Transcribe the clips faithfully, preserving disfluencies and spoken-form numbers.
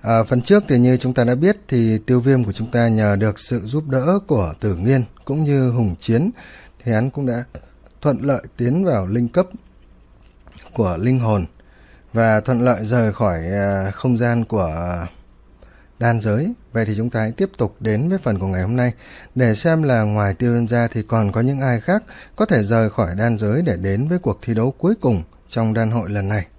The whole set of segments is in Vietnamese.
À, phần trước thì như chúng ta đã biết thì Tiêu Viêm của chúng ta nhờ được sự giúp đỡ của Tử Nghiên cũng như Hùng Chiến thì hắn cũng đã thuận lợi tiến vào linh cấp của linh hồn và thuận lợi rời khỏi à, không gian của à, đan giới. Vậy thì chúng ta hãy tiếp tục đến với phần của ngày hôm nay để xem là ngoài Tiêu Viêm ra thì còn có những ai khác có thể rời khỏi đan giới để đến với cuộc thi đấu cuối cùng trong đan hội lần này.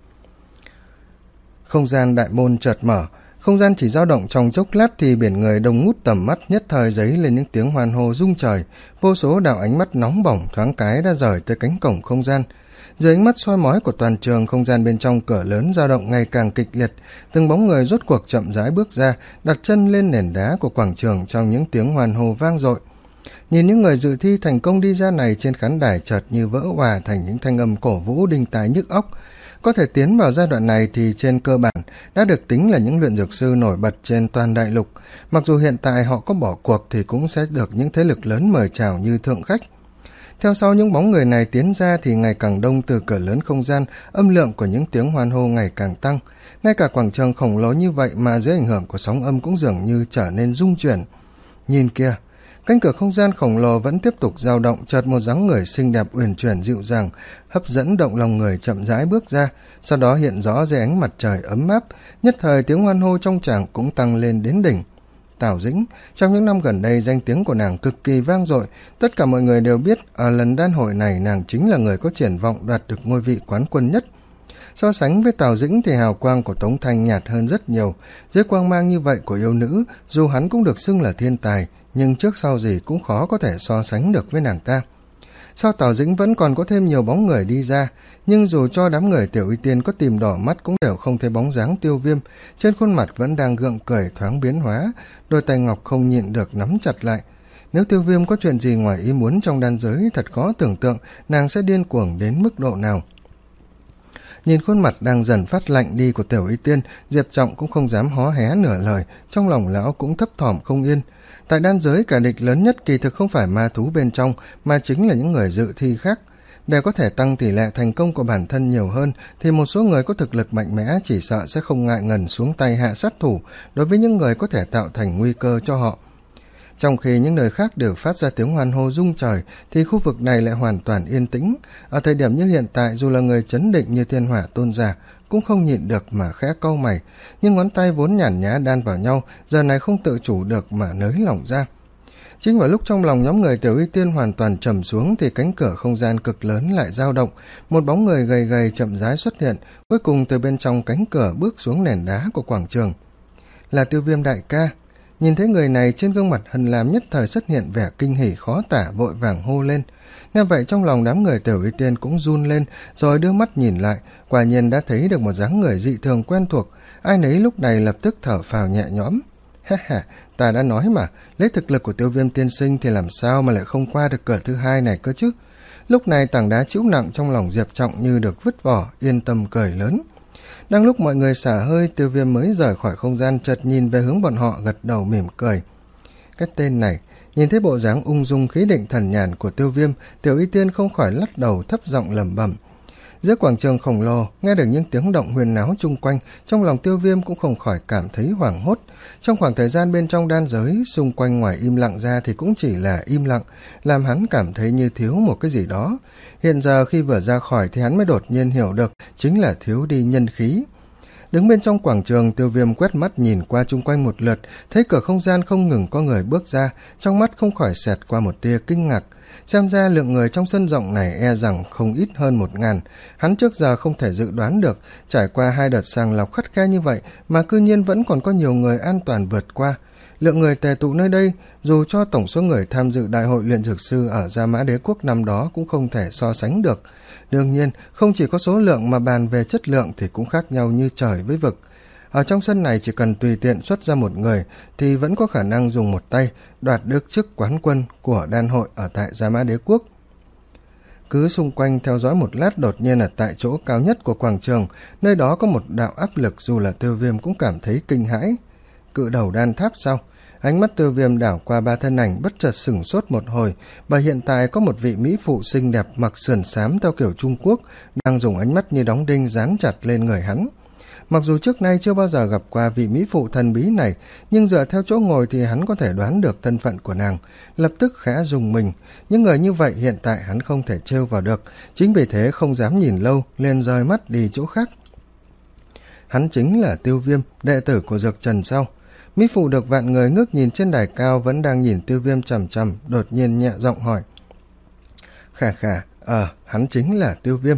Không gian đại môn chợt mở, không gian chỉ dao động trong chốc lát thì biển người đông ngút tầm mắt, nhất thời dấy lên những tiếng hoan hô rung trời, vô số đạo ánh mắt nóng bỏng thoáng cái đã rời tới cánh cổng không gian. Dưới ánh mắt soi mói của toàn trường, không gian bên trong cửa lớn dao động ngày càng kịch liệt, từng bóng người rốt cuộc chậm rãi bước ra, đặt chân lên nền đá của quảng trường trong những tiếng hoan hô vang dội. Nhìn những người dự thi thành công đi ra này, trên khán đài chợt như vỡ òa thành những thanh âm cổ vũ đinh tai nhức óc. Có thể tiến vào giai đoạn này thì trên cơ bản đã được tính là những luyện dược sư nổi bật trên toàn đại lục. Mặc dù hiện tại họ có bỏ cuộc thì cũng sẽ được những thế lực lớn mời chào như thượng khách. Theo sau những bóng người này tiến ra thì ngày càng đông, từ cửa lớn không gian, âm lượng của những tiếng hoan hô ngày càng tăng. Ngay cả quảng trường khổng lồ như vậy mà dưới ảnh hưởng của sóng âm cũng dường như trở nên rung chuyển. Nhìn kia, cánh cửa không gian khổng lồ vẫn tiếp tục dao động, chợt một dáng người xinh đẹp uyển chuyển dịu dàng, hấp dẫn động lòng người chậm rãi bước ra, sau đó hiện rõ dưới ánh mặt trời ấm áp, nhất thời tiếng hoan hô trong tràng cũng tăng lên đến đỉnh. Tào Dĩnh, trong những năm gần đây danh tiếng của nàng cực kỳ vang dội, tất cả mọi người đều biết ở lần đan hội này nàng chính là người có triển vọng đoạt được ngôi vị quán quân nhất. So sánh với Tào Dĩnh thì hào quang của Tống Thanh nhạt hơn rất nhiều, dưới quang mang như vậy của yêu nữ, dù hắn cũng được xưng là thiên tài, nhưng trước sau gì cũng khó có thể so sánh được với nàng ta. Sau Tào Dĩnh vẫn còn có thêm nhiều bóng người đi ra, nhưng dù cho đám người Tiểu Y Tiên có tìm đỏ mắt cũng đều không thấy bóng dáng Tiêu Viêm, trên khuôn mặt vẫn đang gượng cười thoáng biến hóa, đôi tay ngọc không nhịn được nắm chặt lại. Nếu Tiêu Viêm có chuyện gì ngoài ý muốn trong đan giới, thật khó tưởng tượng nàng sẽ điên cuồng đến mức độ nào. Nhìn khuôn mặt đang dần phát lạnh đi của Tiểu Y Tiên, Diệp Trọng cũng không dám hó hé nửa lời, trong lòng lão cũng thấp thỏm không yên. Tại đan giới, cả địch lớn nhất kỳ thực không phải ma thú bên trong, mà chính là những người dự thi khác. Để có thể tăng tỷ lệ thành công của bản thân nhiều hơn, thì một số người có thực lực mạnh mẽ chỉ sợ sẽ không ngại ngần xuống tay hạ sát thủ đối với những người có thể tạo thành nguy cơ cho họ. Trong khi những nơi khác đều phát ra tiếng hoan hô rung trời, thì khu vực này lại hoàn toàn yên tĩnh. Ở thời điểm như hiện tại, dù là người chấn định như Thiên Hỏa Tôn giả cũng không nhịn được mà khẽ cau mày, nhưng ngón tay vốn nhàn nhã đan vào nhau giờ này không tự chủ được mà nới lỏng ra. Chính vào lúc trong lòng nhóm người Tiểu Y Tiên hoàn toàn trầm xuống thì cánh cửa không gian cực lớn lại dao động, một bóng người gầy gầy chậm rãi xuất hiện, cuối cùng từ bên trong cánh cửa bước xuống nền đá của quảng trường. Là Tiêu Viêm đại ca. Nhìn thấy người này, trên gương mặt Hân Lam nhất thời xuất hiện vẻ kinh hỉ khó tả, vội vàng hô lên. Nghe vậy trong lòng đám người Tiểu Y Tiên cũng run lên, rồi đưa mắt nhìn lại, quả nhiên đã thấy được một dáng người dị thường quen thuộc. Ai nấy lúc này lập tức thở phào nhẹ nhõm. Ha ha, ta đã nói mà, lấy thực lực của Tiêu Viêm tiên sinh thì làm sao mà lại không qua được cửa thứ hai này cơ chứ. Lúc này tảng đá trĩu nặng trong lòng Diệp Trọng như được vứt vỏ, yên tâm cười lớn. Đang lúc mọi người xả hơi, Tiêu Viêm mới rời khỏi không gian, chợt nhìn về hướng bọn họ, gật đầu mỉm cười. Cái tên này, nhìn thấy bộ dáng ung dung khí định thần nhàn của Tiêu Viêm, Tiểu Y Tiên không khỏi lắc đầu thấp giọng lẩm bẩm. Giữa quảng trường khổng lồ, nghe được những tiếng động huyền náo chung quanh, trong lòng Tiêu Viêm cũng không khỏi cảm thấy hoảng hốt. Trong khoảng thời gian bên trong đan giới, xung quanh ngoài im lặng ra thì cũng chỉ là im lặng, làm hắn cảm thấy như thiếu một cái gì đó. Hiện giờ khi vừa ra khỏi thì hắn mới đột nhiên hiểu được, chính là thiếu đi nhân khí. Đứng bên trong quảng trường, Tiêu Viêm quét mắt nhìn qua chung quanh một lượt, thấy cửa không gian không ngừng có người bước ra, trong mắt không khỏi xẹt qua một tia kinh ngạc. Xem ra lượng người trong sân rộng này e rằng không ít hơn một ngàn. Hắn trước giờ không thể dự đoán được, trải qua hai đợt sàng lọc khắt khe như vậy mà cư nhiên vẫn còn có nhiều người an toàn vượt qua. Lượng người tề tụ nơi đây, dù cho tổng số người tham dự đại hội luyện dược sư ở Gia Mã Đế Quốc năm đó cũng không thể so sánh được. Đương nhiên, không chỉ có số lượng mà bàn về chất lượng thì cũng khác nhau như trời với vực. Ở trong sân này chỉ cần tùy tiện xuất ra một người thì vẫn có khả năng dùng một tay đoạt được chức quán quân của đan hội ở tại Gia Mã Đế Quốc. Cứ xung quanh theo dõi một lát, đột nhiên ở tại chỗ cao nhất của quảng trường, nơi đó có một đạo áp lực dù là Tiêu Viêm cũng cảm thấy kinh hãi. Cự đầu đan tháp sao? Ánh mắt Tiêu Viêm đảo qua ba thân ảnh, bất chợt sửng sốt một hồi, bởi hiện tại có một vị mỹ phụ xinh đẹp mặc sườn xám theo kiểu Trung Quốc đang dùng ánh mắt như đóng đinh dán chặt lên người hắn. Mặc dù trước nay chưa bao giờ gặp qua vị mỹ phụ thần bí này, nhưng dựa theo chỗ ngồi thì hắn có thể đoán được thân phận của nàng, lập tức khẽ rùng mình. Những người như vậy hiện tại hắn không thể trêu vào được, chính vì thế không dám nhìn lâu, liền rời mắt đi chỗ khác. Hắn chính là Tiêu Viêm, đệ tử của Dược Trần sao? Mỹ phụ được vạn người ngước nhìn trên đài cao vẫn đang nhìn Tiêu Viêm chằm chằm, đột nhiên nhẹ giọng hỏi. Khà khà, ờ, hắn chính là Tiêu Viêm.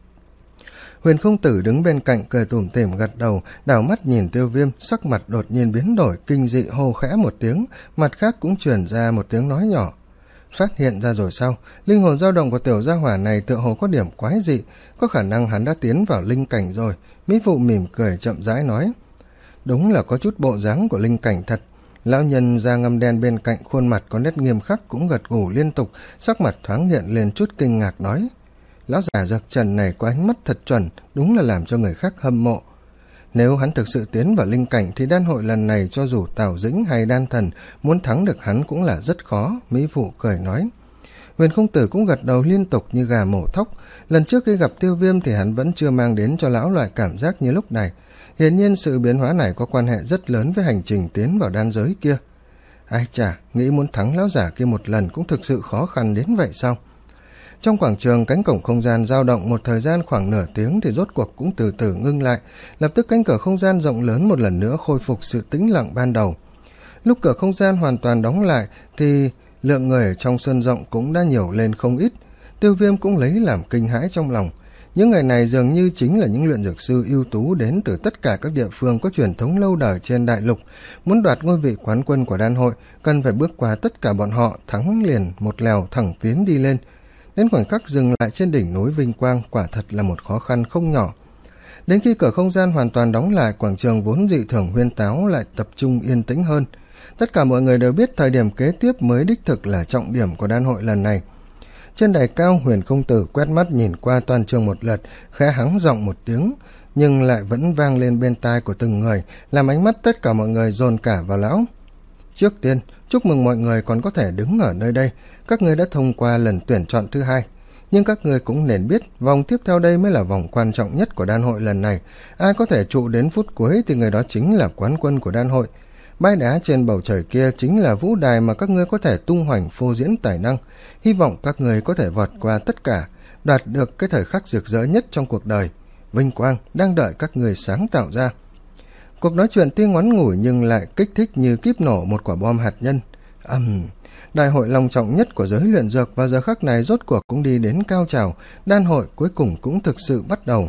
Huyền Không Tử đứng bên cạnh cười tủm tỉm gật đầu, đảo mắt nhìn Tiêu Viêm, sắc mặt đột nhiên biến đổi, kinh dị hô khẽ một tiếng, mặt khác cũng truyền ra một tiếng nói nhỏ. Phát hiện ra rồi sao? Linh hồn dao động của tiểu gia hỏa này tựa hồ có điểm quái dị, có khả năng hắn đã tiến vào linh cảnh rồi. Mỹ phụ mỉm cười chậm rãi nói. Đúng là có chút bộ dáng của linh cảnh thật. Lão nhân da ngăm đen bên cạnh khuôn mặt có nét nghiêm khắc cũng gật gù liên tục, sắc mặt thoáng hiện lên chút kinh ngạc nói. Lão già Dược Trần này có ánh mắt thật chuẩn, đúng là làm cho người khác hâm mộ. Nếu hắn thực sự tiến vào linh cảnh thì đan hội lần này cho dù Tào Dĩnh hay Đan Thần muốn thắng được hắn cũng là rất khó, Mỹ phụ cười nói. Huyền Không Tử cũng gật đầu liên tục như gà mổ thóc. Lần trước khi gặp Tiêu Viêm thì hắn vẫn chưa mang đến cho lão loại cảm giác như lúc này. Hiển nhiên sự biến hóa này có quan hệ rất lớn với hành trình tiến vào đan giới kia. Ai chà, nghĩ muốn thắng lão giả kia một lần cũng thực sự khó khăn đến vậy sao? Trong quảng trường, cánh cổng không gian dao động một thời gian khoảng nửa tiếng thì rốt cuộc cũng từ từ ngưng lại. Lập tức cánh cửa không gian rộng lớn một lần nữa khôi phục sự tĩnh lặng ban đầu. Lúc cửa không gian hoàn toàn đóng lại thì lượng người ở trong sân rộng cũng đã nhiều lên không ít. Tiêu Viêm cũng lấy làm kinh hãi trong lòng. Những người này dường như chính là những luyện dược sư ưu tú đến từ tất cả các địa phương có truyền thống lâu đời trên đại lục. Muốn đoạt ngôi vị quán quân của đan hội, cần phải bước qua tất cả bọn họ, thắng liền một lèo thẳng tiến đi lên. Đến khoảnh khắc dừng lại trên đỉnh núi Vinh Quang, quả thật là một khó khăn không nhỏ. Đến khi cửa không gian hoàn toàn đóng lại, quảng trường vốn dị thường huyên táo lại tập trung yên tĩnh hơn. Tất cả mọi người đều biết thời điểm kế tiếp mới đích thực là trọng điểm của đan hội lần này. Trên đài cao, Huyền Không Tử quét mắt nhìn qua toàn trường một lượt, khẽ hắng giọng một tiếng, nhưng lại vẫn vang lên bên tai của từng người, làm ánh mắt tất cả mọi người dồn cả vào lão. Trước tiên, chúc mừng mọi người còn có thể đứng ở nơi đây, các người đã thông qua lần tuyển chọn thứ hai. Nhưng các người cũng nên biết, vòng tiếp theo đây mới là vòng quan trọng nhất của đan hội lần này. Ai có thể trụ đến phút cuối thì người đó chính là quán quân của đan hội. Bãi đá trên bầu trời kia chính là vũ đài mà các ngươi có thể tung hoành phô diễn tài năng. Hy vọng các người có thể vọt qua tất cả, đạt được cái thời khắc rực rỡ nhất trong cuộc đời. Vinh quang đang đợi các người sáng tạo ra. Cuộc nói chuyện tuy ngắn ngủi nhưng lại kích thích như kíp nổ một quả bom hạt nhân. Ầm, um, đại hội long trọng nhất của giới luyện dược vào giờ khắc này rốt cuộc cũng đi đến cao trào, đan hội cuối cùng cũng thực sự bắt đầu.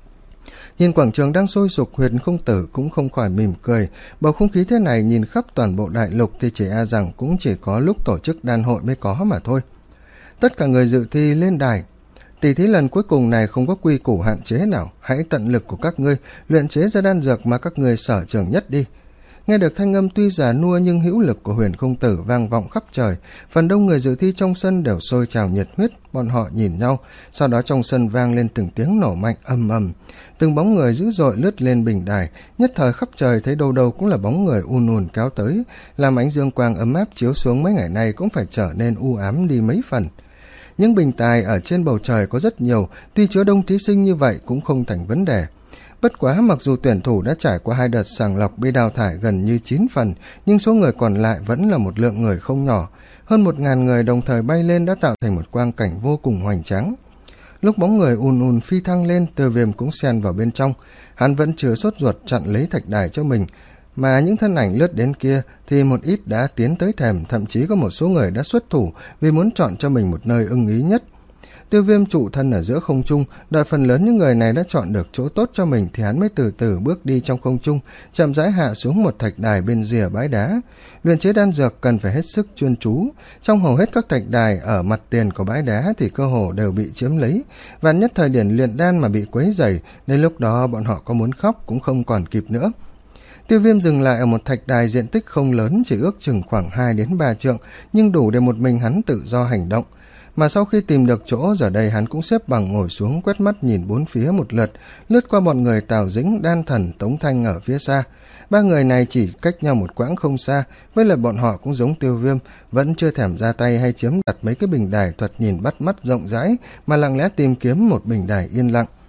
Nhìn quảng trường đang sôi sục, Huyền Không Tử cũng không khỏi mỉm cười. Bầu không khí thế này nhìn khắp toàn bộ đại lục thì chỉ e rằng cũng chỉ có lúc tổ chức đan hội mới có mà thôi. Tất cả người dự thi lên đài. Tỷ thí lần cuối cùng này không có quy củ hạn chế nào, hãy tận lực của các ngươi luyện chế ra đan dược mà các ngươi sở trường nhất đi. Nghe được thanh âm tuy già nua nhưng hữu lực của Huyền Không Tử vang vọng khắp trời, phần đông người dự thi trong sân đều sôi trào nhiệt huyết, bọn họ nhìn nhau, sau đó trong sân vang lên từng tiếng nổ mạnh ầm ầm, từng bóng người dữ dội lướt lên bình đài, nhất thời khắp trời thấy đâu đâu cũng là bóng người un ùn kéo tới, làm ánh dương quang ấm áp chiếu xuống mấy ngày nay cũng phải trở nên u ám đi mấy phần. Những bình tài ở trên bầu trời có rất nhiều, tuy chứa đông thí sinh như vậy cũng không thành vấn đề. Bất quá mặc dù tuyển thủ đã trải qua hai đợt sàng lọc bị đào thải gần như chín phần, nhưng số người còn lại vẫn là một lượng người không nhỏ. Hơn một ngàn người đồng thời bay lên đã tạo thành một quang cảnh vô cùng hoành tráng. Lúc bóng người ùn ùn phi thăng lên, Tiêu Viêm cũng xen vào bên trong. Hắn vẫn chưa sốt ruột chặn lấy thạch đài cho mình, mà những thân ảnh lướt đến kia thì một ít đã tiến tới thềm, thậm chí có một số người đã xuất thủ vì muốn chọn cho mình một nơi ưng ý nhất. Tiêu Viêm trụ thân ở giữa không trung, đợi phần lớn những người này đã chọn được chỗ tốt cho mình thì hắn mới từ từ bước đi trong không trung, chậm rãi hạ xuống một thạch đài bên rìa bãi đá. Luyện chế đan dược cần phải hết sức chuyên chú, trong hầu hết các thạch đài ở mặt tiền của bãi đá thì cơ hồ đều bị chiếm lấy, và nhất thời điểm luyện đan mà bị quấy rầy, đến lúc đó bọn họ có muốn khóc cũng không còn kịp nữa. Tiêu Viêm dừng lại ở một thạch đài diện tích không lớn, chỉ ước chừng khoảng hai đến ba trượng, nhưng đủ để một mình hắn tự do hành động. Mà sau khi tìm được chỗ, giờ đây hắn cũng xếp bằng ngồi xuống, quét mắt nhìn bốn phía một lượt, lướt qua bọn người Tào Dĩnh, Đan Thần, Tống Thanh ở phía xa. Ba người này chỉ cách nhau một quãng không xa, với lại bọn họ cũng giống Tiêu Viêm, vẫn chưa thèm ra tay hay chiếm đặt mấy cái bình đài thoạt nhìn bắt mắt rộng rãi, mà lặng lẽ tìm kiếm một bình đài yên lặng.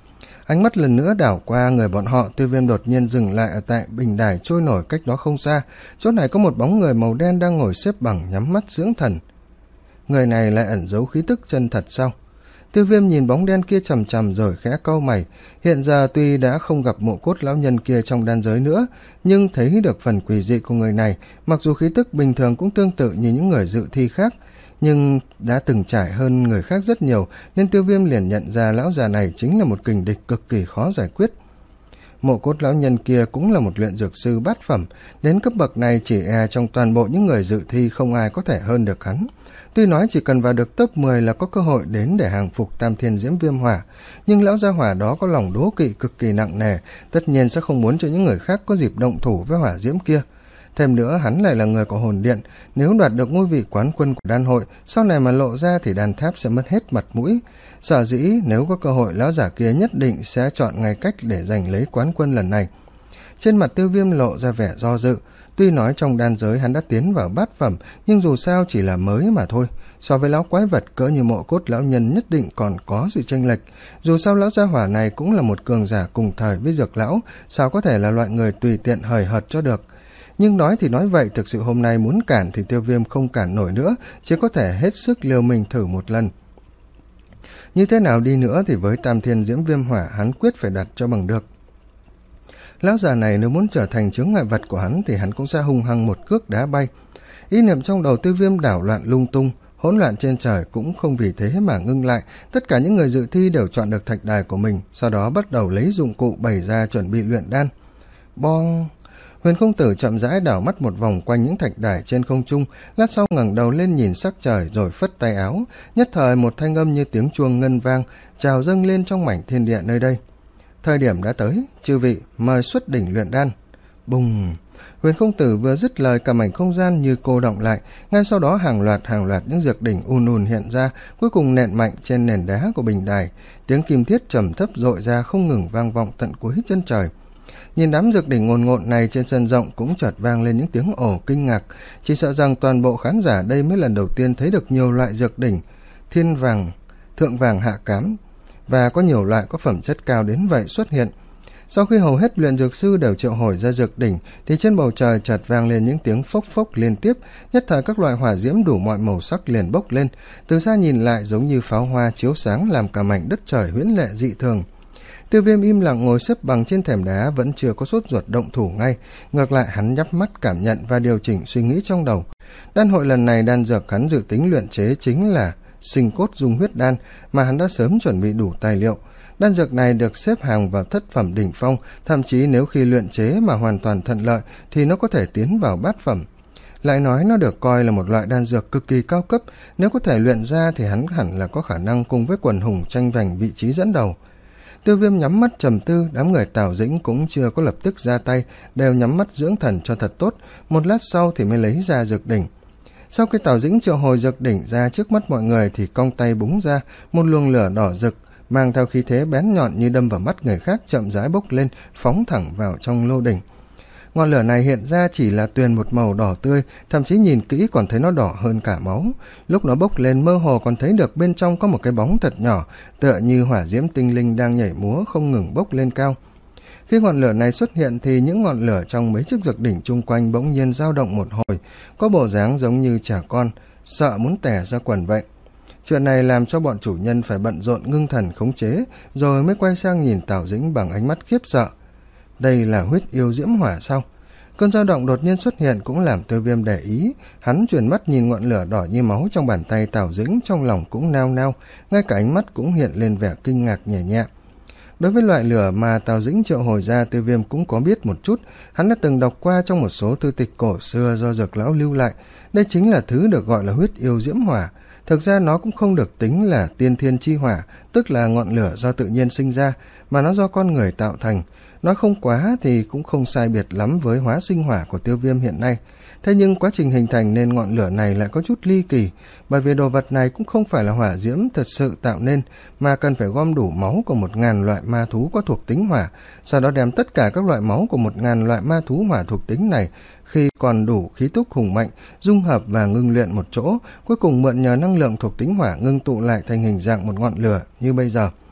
Ánh mắt lần nữa đảo qua người bọn họ, Tiêu Viêm đột nhiên dừng lại ở tại bình đài trôi nổi cách đó không xa. Chỗ này có một bóng người màu đen đang ngồi xếp bằng nhắm mắt dưỡng thần. Người này lại ẩn giấu khí tức chân thật sao? Tiêu Viêm nhìn bóng đen kia chằm chằm rồi khẽ cau mày. Hiện giờ tuy đã không gặp mộ cốt lão nhân kia trong đan giới nữa, nhưng thấy được phần quỷ dị của người này, mặc dù khí tức bình thường cũng tương tự như những người dự thi khác, nhưng đã từng trải hơn người khác rất nhiều, nên Tiêu Viêm liền nhận ra lão già này chính là một kình địch cực kỳ khó giải quyết. Mộ cốt lão nhân kia cũng là một luyện dược sư bát phẩm, đến cấp bậc này chỉ e trong toàn bộ những người dự thi không ai có thể hơn được hắn. Tuy nói chỉ cần vào được top mười là có cơ hội đến để hàng phục Tam Thiên Diễm Viêm Hỏa, nhưng lão gia hỏa đó có lòng đố kỵ cực kỳ nặng nề, tất nhiên sẽ không muốn cho những người khác có dịp động thủ với hỏa diễm kia. Thêm nữa, hắn lại là người của hồn điện, nếu đoạt được ngôi vị quán quân của đan hội, sau này mà lộ ra thì đan tháp sẽ mất hết mặt mũi. Sở dĩ nếu có cơ hội, lão giả kia nhất định sẽ chọn ngày cách để giành lấy quán quân lần này. Trên mặt Tiêu Viêm lộ ra vẻ do dự. Tuy nói trong đan giới hắn đã tiến vào bát phẩm, nhưng dù sao chỉ là mới mà thôi. So với lão quái vật cỡ như mộ cốt lão nhân nhất định còn có sự chênh lệch. Dù sao lão gia hỏa này cũng là một cường giả cùng thời với Dược lão, sao có thể là loại người tùy tiện hời hợt cho được. Nhưng nói thì nói vậy, thực sự hôm nay muốn cản thì Tiêu Viêm không cản nổi nữa, chỉ có thể hết sức liều mình thử một lần. Như thế nào đi nữa thì với Tam Thiên Diễm Viêm Hỏa hắn quyết phải đặt cho bằng được. Lão già này nếu muốn trở thành chướng ngại vật của hắn thì hắn cũng sẽ hung hăng một cước đá bay. Ý niệm trong đầu Tiêu Viêm đảo loạn lung tung, hỗn loạn trên trời cũng không vì thế mà ngưng lại. Tất cả những người dự thi đều chọn được thạch đài của mình, sau đó bắt đầu lấy dụng cụ bày ra chuẩn bị luyện đan. Bong! Huyền Không Tử chậm rãi đảo mắt một vòng quanh những thạch đài trên không trung, lát sau ngẩng đầu lên nhìn sắc trời rồi phất tay áo, nhất thời một thanh âm như tiếng chuông ngân vang trào dâng lên trong mảnh thiên địa nơi đây. Thời điểm đã tới, chư vị mời xuất đỉnh luyện đan. Bùng! Huyền Không Tử vừa dứt lời, cả mảnh không gian như cô động lại, ngay sau đó hàng loạt hàng loạt những dược đỉnh ùn ùn hiện ra, cuối cùng nện mạnh trên nền đá của bình đài. Tiếng kim thiết trầm thấp dội ra không ngừng vang vọng tận cuối chân trời. Nhìn đám dược đỉnh ngồn ngộn này trên sân rộng cũng chợt vang lên những tiếng ồ kinh ngạc, chỉ sợ rằng toàn bộ khán giả đây mới lần đầu tiên thấy được nhiều loại dược đỉnh, thiên vàng, thượng vàng hạ cám, và có nhiều loại có phẩm chất cao đến vậy xuất hiện. Sau khi hầu hết luyện dược sư đều triệu hồi ra dược đỉnh, thì trên bầu trời chợt vang lên những tiếng phốc phốc liên tiếp, nhất thời các loại hỏa diễm đủ mọi màu sắc liền bốc lên, từ xa nhìn lại giống như pháo hoa chiếu sáng làm cả mảnh đất trời huyễn lệ dị thường. Tiêu Viêm im lặng ngồi xếp bằng trên thềm đá, vẫn chưa có sốt ruột động thủ ngay, ngược lại hắn nhắm mắt cảm nhận và điều chỉnh suy nghĩ trong đầu. Đan hội lần này đan dược hắn dự tính luyện chế chính là sinh cốt dung huyết đan, mà hắn đã sớm chuẩn bị đủ tài liệu. Đan dược này được xếp hàng vào thất phẩm đỉnh phong, thậm chí nếu khi luyện chế mà hoàn toàn thuận lợi thì nó có thể tiến vào bát phẩm. Lại nói nó được coi là một loại đan dược cực kỳ cao cấp, nếu có thể luyện ra thì hắn hẳn là có khả năng cùng với quần hùng tranh giành vị trí dẫn đầu. Tiêu Viêm nhắm mắt trầm tư, đám người Tào Dĩnh cũng chưa có lập tức ra tay, đều nhắm mắt dưỡng thần cho thật tốt, một lát sau thì mới lấy ra dược đỉnh. Sau khi Tào Dĩnh triệu hồi dược đỉnh ra trước mắt mọi người thì cong tay búng ra, một luồng lửa đỏ rực mang theo khí thế bén nhọn như đâm vào mắt người khác chậm rãi bốc lên, phóng thẳng vào trong lô đỉnh. Ngọn lửa này hiện ra chỉ là tuyền một màu đỏ tươi, thậm chí nhìn kỹ còn thấy nó đỏ hơn cả máu. Lúc nó bốc lên mơ hồ còn thấy được bên trong có một cái bóng thật nhỏ, tựa như hỏa diễm tinh linh đang nhảy múa không ngừng bốc lên cao. Khi ngọn lửa này xuất hiện thì những ngọn lửa trong mấy chiếc dược đỉnh chung quanh bỗng nhiên dao động một hồi, có bộ dáng giống như trẻ con, sợ muốn tè ra quần vậy. Chuyện này làm cho bọn chủ nhân phải bận rộn ngưng thần khống chế, rồi mới quay sang nhìn Tào Dĩnh bằng ánh mắt khiếp sợ. Đây là huyết yêu diễm hỏa sao? Cơn dao động đột nhiên xuất hiện cũng làm Tiêu Viêm để ý, hắn chuyển mắt nhìn ngọn lửa đỏ như máu trong bàn tay Tào Dĩnh, trong lòng cũng nao nao, ngay cả ánh mắt cũng hiện lên vẻ kinh ngạc nhẹ nhẹ. Đối với loại lửa mà Tào Dĩnh triệu hồi ra, Tiêu Viêm cũng có biết một chút, hắn đã từng đọc qua trong một số thư tịch cổ xưa do Dược lão lưu lại, đây chính là thứ được gọi là huyết yêu diễm hỏa. Thực ra nó cũng không được tính là tiên thiên chi hỏa, tức là ngọn lửa do tự nhiên sinh ra, mà nó do con người tạo thành. Nói không quá thì cũng không sai biệt lắm với hóa sinh hỏa của Tiêu Viêm hiện nay. Thế nhưng quá trình hình thành nên ngọn lửa này lại có chút ly kỳ, bởi vì đồ vật này cũng không phải là hỏa diễm thật sự tạo nên, mà cần phải gom đủ máu của một ngàn loại ma thú có thuộc tính hỏa, sau đó đem tất cả các loại máu của một ngàn loại ma thú hỏa thuộc tính này, khi còn đủ khí túc hùng mạnh, dung hợp và ngưng luyện một chỗ, cuối cùng mượn nhờ năng lượng thuộc tính hỏa ngưng tụ lại thành hình dạng một ngọn lửa như bây giờ.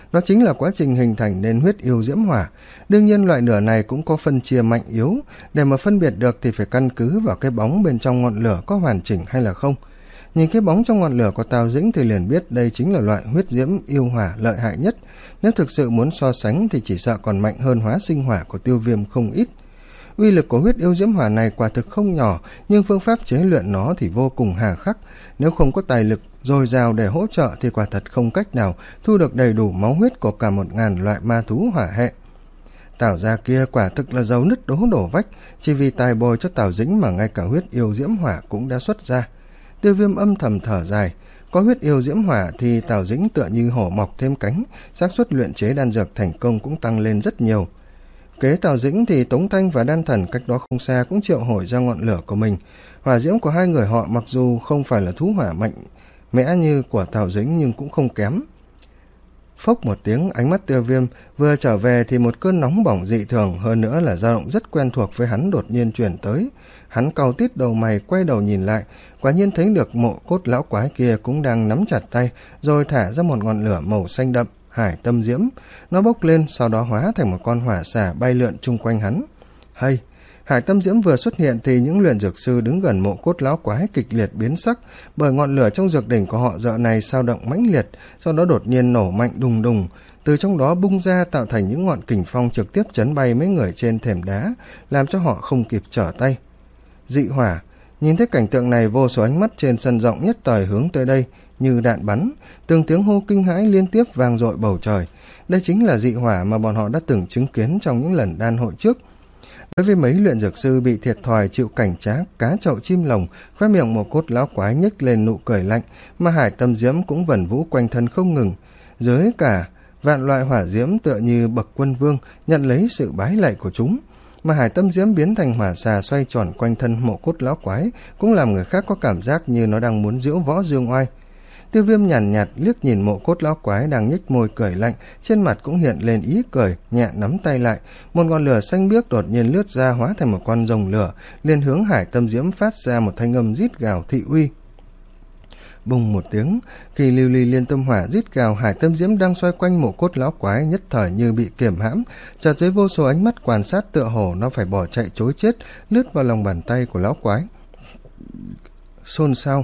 Đó chính là quá trình hình thành nên huyết yêu diễm hỏa. Đương nhiên loại lửa này cũng có phân chia mạnh yếu, để mà phân biệt được thì phải căn cứ vào cái bóng bên trong ngọn lửa có hoàn chỉnh hay là không. Nhìn cái bóng trong ngọn lửa của Tào Dĩnh thì liền biết đây chính là loại huyết diễm yêu hỏa lợi hại nhất. Nếu thực sự muốn so sánh thì chỉ sợ còn mạnh hơn hóa sinh hỏa của Tiêu Viêm không ít. Uy lực của huyết yêu diễm hỏa này quả thực không nhỏ, nhưng phương pháp chế luyện nó thì vô cùng hà khắc. Nếu không có tài lực dồi dào để hỗ trợ thì quả thật không cách nào thu được đầy đủ máu huyết của cả một ngàn loại ma thú hỏa hệ. Tào gia kia quả thực là giàu nứt đố đổ vách, chỉ vì tài bồi cho Tào Dĩnh mà ngay cả huyết yêu diễm hỏa cũng đã xuất ra. Tiêu Viêm âm thầm thở dài, có huyết yêu diễm hỏa thì Tào Dĩnh tựa như hổ mọc thêm cánh, xác suất luyện chế đan dược thành công cũng tăng lên rất nhiều. Kế Tào Dĩnh thì Tống Thanh và Đan Thần cách đó không xa cũng triệu hồi ra ngọn lửa của mình. Hỏa diễm của hai người họ mặc dù không phải là thú hỏa mạnh mẽ như của Tào Dĩnh nhưng cũng không kém. Phốc một tiếng, ánh mắt Tiêu Viêm vừa trở về thì một cơn nóng bỏng dị thường, hơn nữa là dao động rất quen thuộc với hắn đột nhiên chuyển tới. Hắn cau tít đầu mày, quay đầu nhìn lại, quả nhiên thấy được mộ cốt lão quái kia cũng đang nắm chặt tay, rồi thả ra một ngọn lửa màu xanh đậm, hải tâm diễm. Nó bốc lên, sau đó hóa thành một con hỏa xà bay lượn chung quanh hắn. Hay! Hải tâm diễm vừa xuất hiện thì những luyện dược sư đứng gần mộ cốt lão quái kịch liệt biến sắc, bởi ngọn lửa trong dược đỉnh của họ dạo này sao động mãnh liệt, sau đó đột nhiên nổ mạnh đùng đùng, từ trong đó bung ra tạo thành những ngọn kình phong trực tiếp chấn bay mấy người trên thềm đá, làm cho họ không kịp trở tay. Dị hỏa! Nhìn thấy cảnh tượng này, vô số ánh mắt trên sân rộng nhất thời hướng tới đây như đạn bắn, từng tiếng hô kinh hãi liên tiếp vang dội bầu trời. Đây chính là dị hỏa mà bọn họ đã từng chứng kiến trong những lần đan hội trước. Đối với mấy luyện dược sư bị thiệt thòi chịu cảnh trá cá chậu chim lồng, khóe miệng một cốt lão quái nhếch lên nụ cười lạnh, mà hải tâm diễm cũng vẩn vũ quanh thân không ngừng. Dưới cả vạn loại hỏa diễm tựa như bậc quân vương nhận lấy sự bái lạy của chúng, mà hải tâm diễm biến thành hỏa xà xoay tròn quanh thân mộ cốt lão quái, cũng làm người khác có cảm giác như nó đang muốn giễu võ dương oai. Tiêu Viêm nhàn nhạt, nhạt liếc nhìn mộ cốt lão quái đang nhếch môi cười lạnh, trên mặt cũng hiện lên ý cười, nhẹ nắm tay lại, một ngọn lửa xanh biếc đột nhiên lướt ra hóa thành một con rồng lửa, liền hướng hải tâm diễm phát ra một thanh âm rít gào thị uy. Bùng một tiếng, khi lưu ly liên tâm hỏa rít gào, hải tâm diễm đang xoay quanh mộ cốt lão quái nhất thời như bị kiềm hãm, chợt dưới vô số ánh mắt quan sát tựa hồ nó phải bỏ chạy trối chết, lướt vào lòng bàn tay của lão quái. Xôn xao.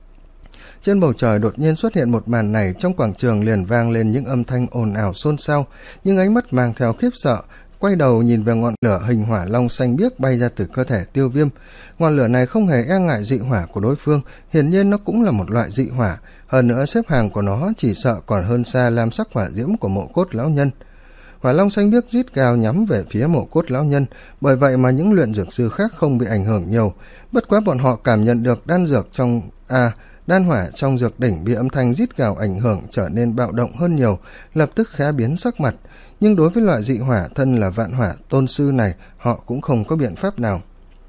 Trên bầu trời đột nhiên xuất hiện một màn này, trong quảng trường liền vang lên những âm thanh ồn ào xôn xao, nhưng ánh mắt mang theo khiếp sợ. Quay đầu nhìn về ngọn lửa hình hỏa long xanh biếc bay ra từ cơ thể Tiêu Viêm. Ngọn lửa này không hề e ngại dị hỏa của đối phương, hiển nhiên nó cũng là một loại dị hỏa, hơn nữa xếp hàng của nó chỉ sợ còn hơn xa lam sắc hỏa diễm của mộ cốt lão nhân. Hỏa long xanh biếc rít gào nhắm về phía mộ cốt lão nhân, bởi vậy mà những luyện dược sư khác không bị ảnh hưởng nhiều. Bất quá bọn họ cảm nhận được đan dược trong a à, đan hỏa trong dược đỉnh bị âm thanh rít gào ảnh hưởng trở nên bạo động hơn nhiều, lập tức khá biến sắc mặt. Nhưng đối với loại dị hỏa thân là vạn hỏa tôn sư này, họ cũng không có biện pháp nào.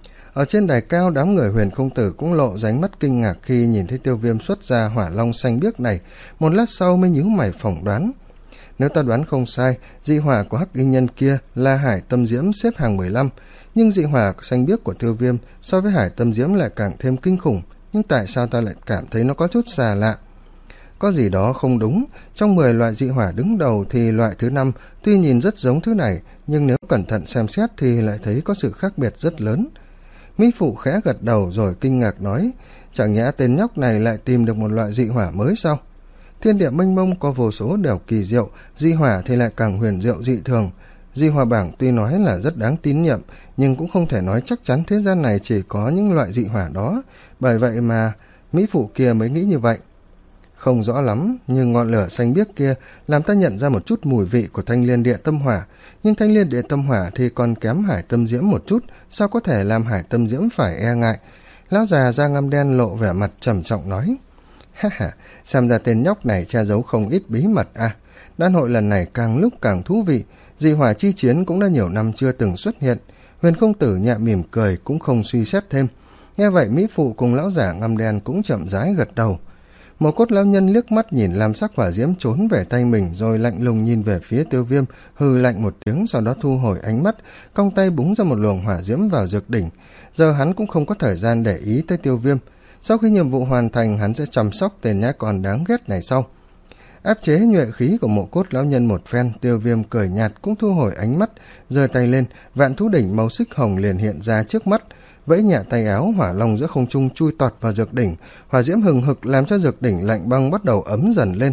Ở trên đài cao, đám người Huyền Không Tử cũng lộ ra ánh mắt kinh ngạc khi nhìn thấy Tiêu Viêm xuất ra hỏa long xanh biếc này, một lát sau mới nhíu mày phỏng đoán. Nếu ta đoán không sai, dị hỏa của hắc y nhân kia là hải tâm diễm xếp hàng mười lăm, nhưng dị hỏa xanh biếc của Tiêu Viêm so với hải tâm diễm lại càng thêm kinh khủng. Nhưng tại sao ta lại cảm thấy nó có chút xà lạ? Có gì đó không đúng, trong mười loại dị hỏa đứng đầu thì loại thứ năm tuy nhìn rất giống thứ này, nhưng nếu cẩn thận xem xét thì lại thấy có sự khác biệt rất lớn. Mỹ Phụ khẽ gật đầu rồi kinh ngạc nói, chẳng nhẽ tên nhóc này lại tìm được một loại dị hỏa mới sao? Thiên địa mênh mông có vô số đều kỳ diệu, dị hỏa thì lại càng huyền diệu dị thường. Dị hỏa bảng tuy nói là rất đáng tín nhiệm, nhưng cũng không thể nói chắc chắn thế gian này chỉ có những loại dị hỏa đó, bởi vậy mà Mỹ Phụ kia mới nghĩ như vậy. Không rõ lắm, nhưng ngọn lửa xanh biếc kia làm ta nhận ra một chút mùi vị của thanh liên địa tâm hỏa, nhưng thanh liên địa tâm hỏa thì còn kém hải tâm diễm một chút, sao có thể làm hải tâm diễm phải e ngại? Lão già da ngăm đen lộ vẻ mặt trầm trọng nói, ha ha, xem ra tên nhóc này che giấu không ít bí mật à. Đan hội lần này càng lúc càng thú vị, dị hỏa chi chiến cũng đã nhiều năm chưa từng xuất hiện. Huyền Không Tử nhẹ mỉm cười cũng không suy xét thêm. Nghe vậy Mỹ Phụ cùng lão giả ngăm đen cũng chậm rãi gật đầu. Một cốt lão nhân liếc mắt nhìn lam sắc hỏa diễm trốn về tay mình, rồi lạnh lùng nhìn về phía Tiêu Viêm, hừ lạnh một tiếng, sau đó thu hồi ánh mắt, cong tay búng ra một luồng hỏa diễm vào dược đỉnh. Giờ hắn cũng không có thời gian để ý tới Tiêu Viêm. Sau khi nhiệm vụ hoàn thành, hắn sẽ chăm sóc tên nhãi con đáng ghét này sau. Áp chế nhuệ khí của Mộ Cốt lão nhân một phen, Tiêu Viêm cười nhạt cũng thu hồi ánh mắt, giơ tay lên, vạn thú đỉnh màu xích hồng liền hiện ra trước mắt, vẫy nhẹ tay áo, hỏa long giữa không trung chui tọt vào dược đỉnh, hỏa diễm hừng hực làm cho dược đỉnh lạnh băng bắt đầu ấm dần lên.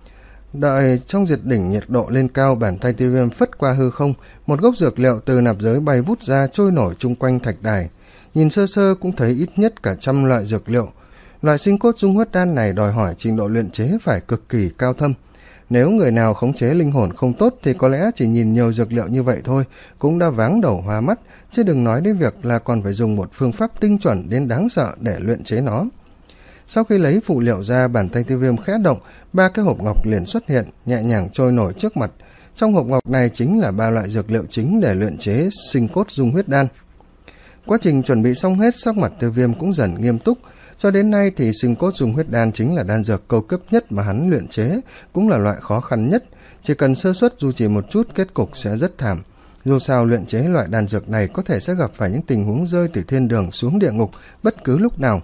Đợi trong dược đỉnh nhiệt độ lên cao, bàn tay Tiêu Viêm phất qua hư không, một gốc dược liệu từ nạp giới bay vút ra trôi nổi chung quanh thạch đài. Nhìn sơ sơ cũng thấy ít nhất cả trăm loại dược liệu. Loại sinh cốt dung huyết đan này đòi hỏi trình độ luyện chế phải cực kỳ cao thâm. Nếu người nào khống chế linh hồn không tốt thì có lẽ chỉ nhìn nhiều dược liệu như vậy thôi cũng đã váng đầu hoa mắt, chứ đừng nói đến việc là còn phải dùng một phương pháp tinh chuẩn đến đáng sợ để luyện chế nó. Sau khi lấy phụ liệu ra, bàn tay Tiêu Viêm khẽ động, ba cái hộp ngọc liền xuất hiện, nhẹ nhàng trôi nổi trước mặt. Trong hộp ngọc này chính là ba loại dược liệu chính để luyện chế sinh cốt dung huyết đan. Quá trình chuẩn bị xong hết, sắc mặt Tiêu Viêm cũng dần nghiêm túc. Cho đến nay thì sinh cốt dung huyết đan chính là đan dược cao cấp nhất mà hắn luyện chế, cũng là loại khó khăn nhất. Chỉ cần sơ suất dù chỉ một chút, kết cục sẽ rất thảm. Dù sao luyện chế loại đan dược này có thể sẽ gặp phải những tình huống rơi từ thiên đường xuống địa ngục bất cứ lúc nào.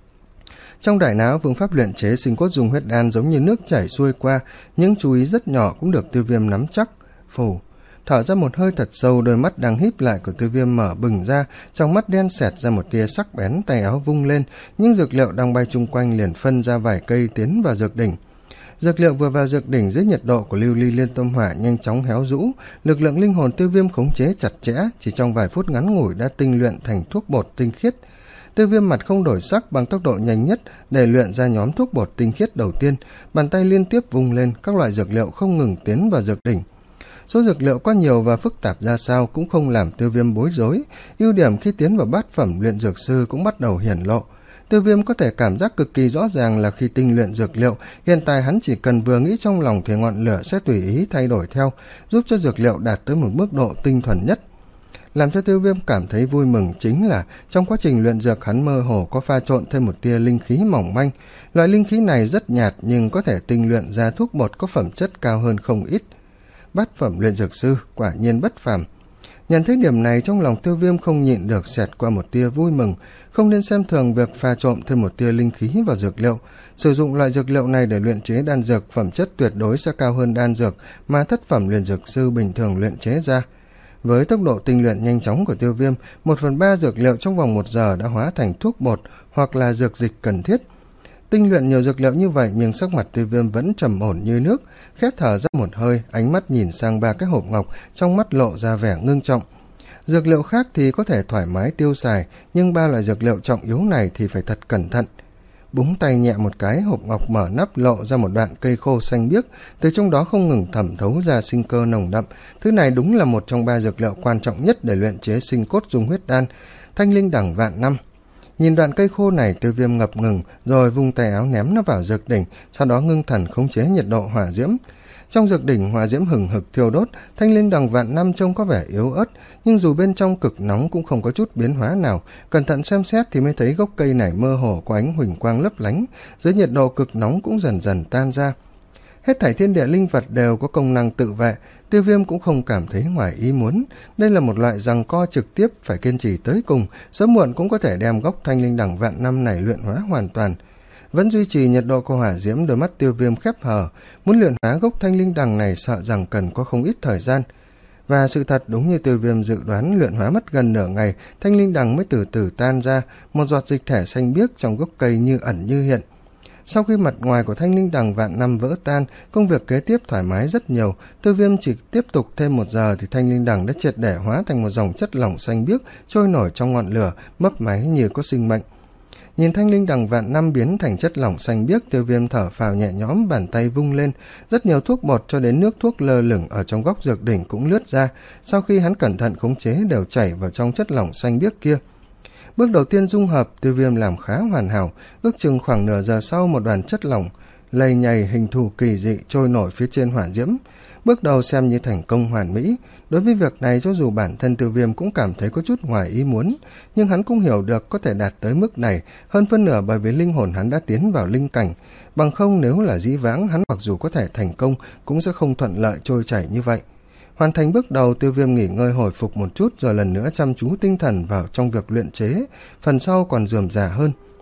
Trong đại não, phương pháp luyện chế sinh cốt dung huyết đan giống như nước chảy xuôi qua, những chú ý rất nhỏ cũng được Tiêu Viêm nắm chắc. Phù, thở ra một hơi thật sâu, đôi mắt đang híp lại của Tiêu Viêm mở bừng ra, trong mắt đen xẹt ra một tia sắc bén, tay áo vung lên, những dược liệu đang bay chung quanh liền phân ra vài cây tiến vào dược đỉnh. Dược liệu vừa vào dược đỉnh dưới nhiệt độ của lưu ly liên tâm hỏa nhanh chóng héo rũ, lực lượng linh hồn Tiêu Viêm khống chế chặt chẽ, chỉ trong vài phút ngắn ngủi đã tinh luyện thành thuốc bột tinh khiết. Tiêu Viêm mặt không đổi sắc, bằng tốc độ nhanh nhất để luyện ra nhóm thuốc bột tinh khiết đầu tiên, bàn tay liên tiếp vung lên, các loại dược liệu không ngừng tiến vào dược đỉnh. Số dược liệu quá nhiều và phức tạp ra sao cũng không làm Tiêu Viêm bối rối, ưu điểm khi tiến vào bát phẩm luyện dược sư cũng bắt đầu hiển lộ. Tiêu Viêm có thể cảm giác cực kỳ rõ ràng là khi tinh luyện dược liệu, hiện tại hắn chỉ cần vừa nghĩ trong lòng thì ngọn lửa sẽ tùy ý thay đổi theo, giúp cho dược liệu đạt tới một mức độ tinh thuần nhất. Làm cho Tiêu Viêm cảm thấy vui mừng chính là trong quá trình luyện dược hắn mơ hồ có pha trộn thêm một tia linh khí mỏng manh. Loại linh khí này rất nhạt nhưng có thể tinh luyện ra thuốc bột có phẩm chất cao hơn không ít. Bát phẩm luyện dược sư quả nhiên bất phàm. Nhận thấy điểm này, trong lòng Tiêu Viêm không nhịn được xẹt qua một tia vui mừng. Không nên xem thường việc pha trộn thêm một tia linh khí vào dược liệu. Sử dụng loại dược liệu này để luyện chế đan dược, phẩm chất tuyệt đối sẽ cao hơn đan dược mà thất phẩm luyện dược sư bình thường luyện chế ra. Với tốc độ tinh luyện nhanh chóng của Tiêu Viêm, một phần ba dược liệu trong vòng một giờ đã hóa thành thuốc bột hoặc là dược dịch cần thiết. Tinh luyện nhiều dược liệu như vậy nhưng sắc mặt Tiêu Viêm vẫn trầm ổn như nước, khép thở ra một hơi, ánh mắt nhìn sang ba cái hộp ngọc, trong mắt lộ ra vẻ ngưng trọng. Dược liệu khác thì có thể thoải mái tiêu xài, nhưng ba loại dược liệu trọng yếu này thì phải thật cẩn thận. Búng tay nhẹ một cái, hộp ngọc mở nắp lộ ra một đoạn cây khô xanh biếc, từ trong đó không ngừng thẩm thấu ra sinh cơ nồng đậm. Thứ này đúng là một trong ba dược liệu quan trọng nhất để luyện chế sinh cốt dung huyết đan, thanh linh đẳng vạn năm. Nhìn đoạn cây khô này, Tiêu Viêm ngập ngừng, rồi vung tay áo ném nó vào dược đỉnh, sau đó ngưng thần khống chế nhiệt độ hỏa diễm. Trong dược đỉnh, hỏa diễm hừng hực thiêu đốt, thanh linh đằng vạn năm trông có vẻ yếu ớt, nhưng dù bên trong cực nóng cũng không có chút biến hóa nào. Cẩn thận xem xét thì mới thấy gốc cây này mơ hồ có ánh huỳnh quang lấp lánh, dưới nhiệt độ cực nóng cũng dần dần tan ra. Hết thảy thiên địa linh vật đều có công năng tự vệ, Tiêu Viêm cũng không cảm thấy ngoài ý muốn. Đây là một loại giằng co trực tiếp, phải kiên trì tới cùng, sớm muộn cũng có thể đem gốc thanh linh đằng vạn năm này luyện hóa hoàn toàn. Vẫn duy trì nhiệt độ của hỏa diễm, đôi mắt Tiêu Viêm khép hờ, muốn luyện hóa gốc thanh linh đằng này sợ rằng cần có không ít thời gian. Và sự thật đúng như Tiêu Viêm dự đoán, luyện hóa mất gần nửa ngày, thanh linh đằng mới từ từ tan ra, một giọt dịch thể xanh biếc trong gốc cây như ẩn như hiện. Sau khi mặt ngoài của thanh linh đằng vạn năm vỡ tan, công việc kế tiếp thoải mái rất nhiều. Tiêu Viêm chỉ tiếp tục thêm một giờ thì thanh linh đằng đã triệt để hóa thành một dòng chất lỏng xanh biếc trôi nổi trong ngọn lửa, mấp máy như có sinh mệnh. Nhìn thanh linh đằng vạn năm biến thành chất lỏng xanh biếc, Tiêu Viêm thở phào nhẹ nhõm, bàn tay vung lên, rất nhiều thuốc bọt cho đến nước thuốc lơ lửng ở trong góc dược đỉnh cũng lướt ra. Sau khi hắn cẩn thận khống chế đều chảy vào trong chất lỏng xanh biếc kia. Bước đầu tiên dung hợp, Tiêu Viêm làm khá hoàn hảo, ước chừng khoảng nửa giờ sau một đoàn chất lỏng lầy nhầy hình thù kỳ dị trôi nổi phía trên hỏa diễm. Bước đầu xem như thành công hoàn mỹ. Đối với việc này, cho dù bản thân Tiêu Viêm cũng cảm thấy có chút ngoài ý muốn, nhưng hắn cũng hiểu được có thể đạt tới mức này, hơn phân nửa bởi vì linh hồn hắn đã tiến vào linh cảnh. Bằng không nếu là dĩ vãng, hắn mặc dù có thể thành công cũng sẽ không thuận lợi trôi chảy như vậy. Hoàn thành bước đầu, Tiêu Viêm nghỉ ngơi hồi phục một chút rồi lần nữa chăm chú tinh thần vào trong việc luyện chế, phần sau còn rườm rà hơn.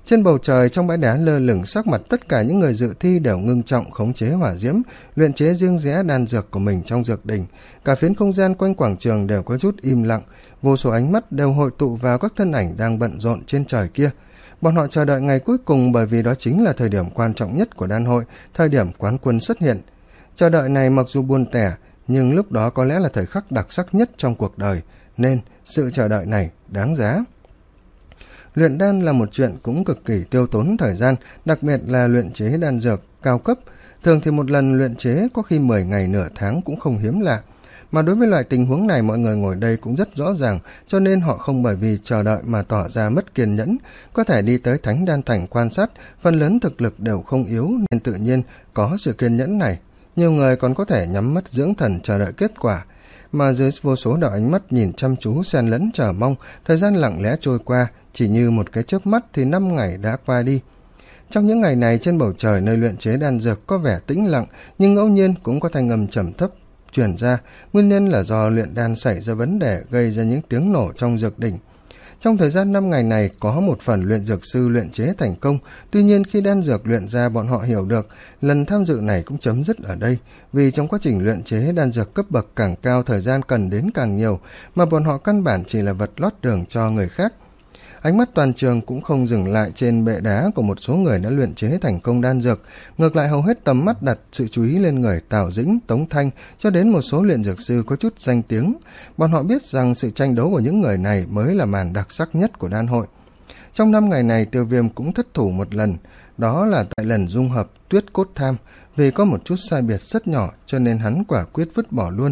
Trên bầu trời trong bãi đá lơ lửng, sắc mặt tất cả những người dự thi đều ngưng trọng khống chế hỏa diễm, luyện chế riêng rẽ đan dược của mình trong dược đỉnh. Cả phiến không gian quanh quảng trường đều có chút im lặng, vô số ánh mắt đều hội tụ vào các thân ảnh đang bận rộn trên trời kia. Bọn họ chờ đợi ngày cuối cùng, bởi vì đó chính là thời điểm quan trọng nhất của đan hội, thời điểm quán quân xuất hiện. Chờ đợi này mặc dù buồn tẻ, nhưng lúc đó có lẽ là thời khắc đặc sắc nhất trong cuộc đời, nên sự chờ đợi này đáng giá. Luyện đan là một chuyện cũng cực kỳ tiêu tốn thời gian, đặc biệt là luyện chế đan dược cao cấp. Thường thì một lần luyện chế có khi mười ngày nửa tháng cũng không hiếm lạ. Mà đối với loại tình huống này, mọi người ngồi đây cũng rất rõ ràng, cho nên họ không bởi vì chờ đợi mà tỏ ra mất kiên nhẫn. Có thể đi tới Thánh Đan Thành quan sát, phần lớn thực lực đều không yếu nên tự nhiên có sự kiên nhẫn này. Nhiều người còn có thể nhắm mắt dưỡng thần chờ đợi kết quả. Mà dưới vô số đạo ánh mắt nhìn chăm chú xen lẫn chờ mong, thời gian lặng lẽ trôi qua, chỉ như một cái chớp mắt thì năm ngày đã qua đi. Trong những ngày này, trên bầu trời nơi luyện chế đan dược có vẻ tĩnh lặng, nhưng ngẫu nhiên cũng có thanh âm trầm thấp truyền ra, nguyên nhân là do luyện đan xảy ra vấn đề gây ra những tiếng nổ trong dược đỉnh. Trong thời gian năm ngày này, có một phần luyện dược sư luyện chế thành công, tuy nhiên khi đan dược luyện ra, bọn họ hiểu được lần tham dự này cũng chấm dứt ở đây, vì trong quá trình luyện chế đan dược cấp bậc càng cao, thời gian cần đến càng nhiều, mà bọn họ căn bản chỉ là vật lót đường cho người khác. Ánh mắt toàn trường cũng không dừng lại trên bệ đá của một số người đã luyện chế thành công đan dược, ngược lại hầu hết tầm mắt đặt sự chú ý lên người Tào Dĩnh, Tống Thanh, cho đến một số luyện dược sư có chút danh tiếng. Bọn họ biết rằng sự tranh đấu của những người này mới là màn đặc sắc nhất của đan hội. Trong năm ngày này, Tiêu Viêm cũng thất thủ một lần, đó là tại lần dung hợp Tuyết Cốt Tham, vì có một chút sai biệt rất nhỏ cho nên hắn quả quyết vứt bỏ luôn.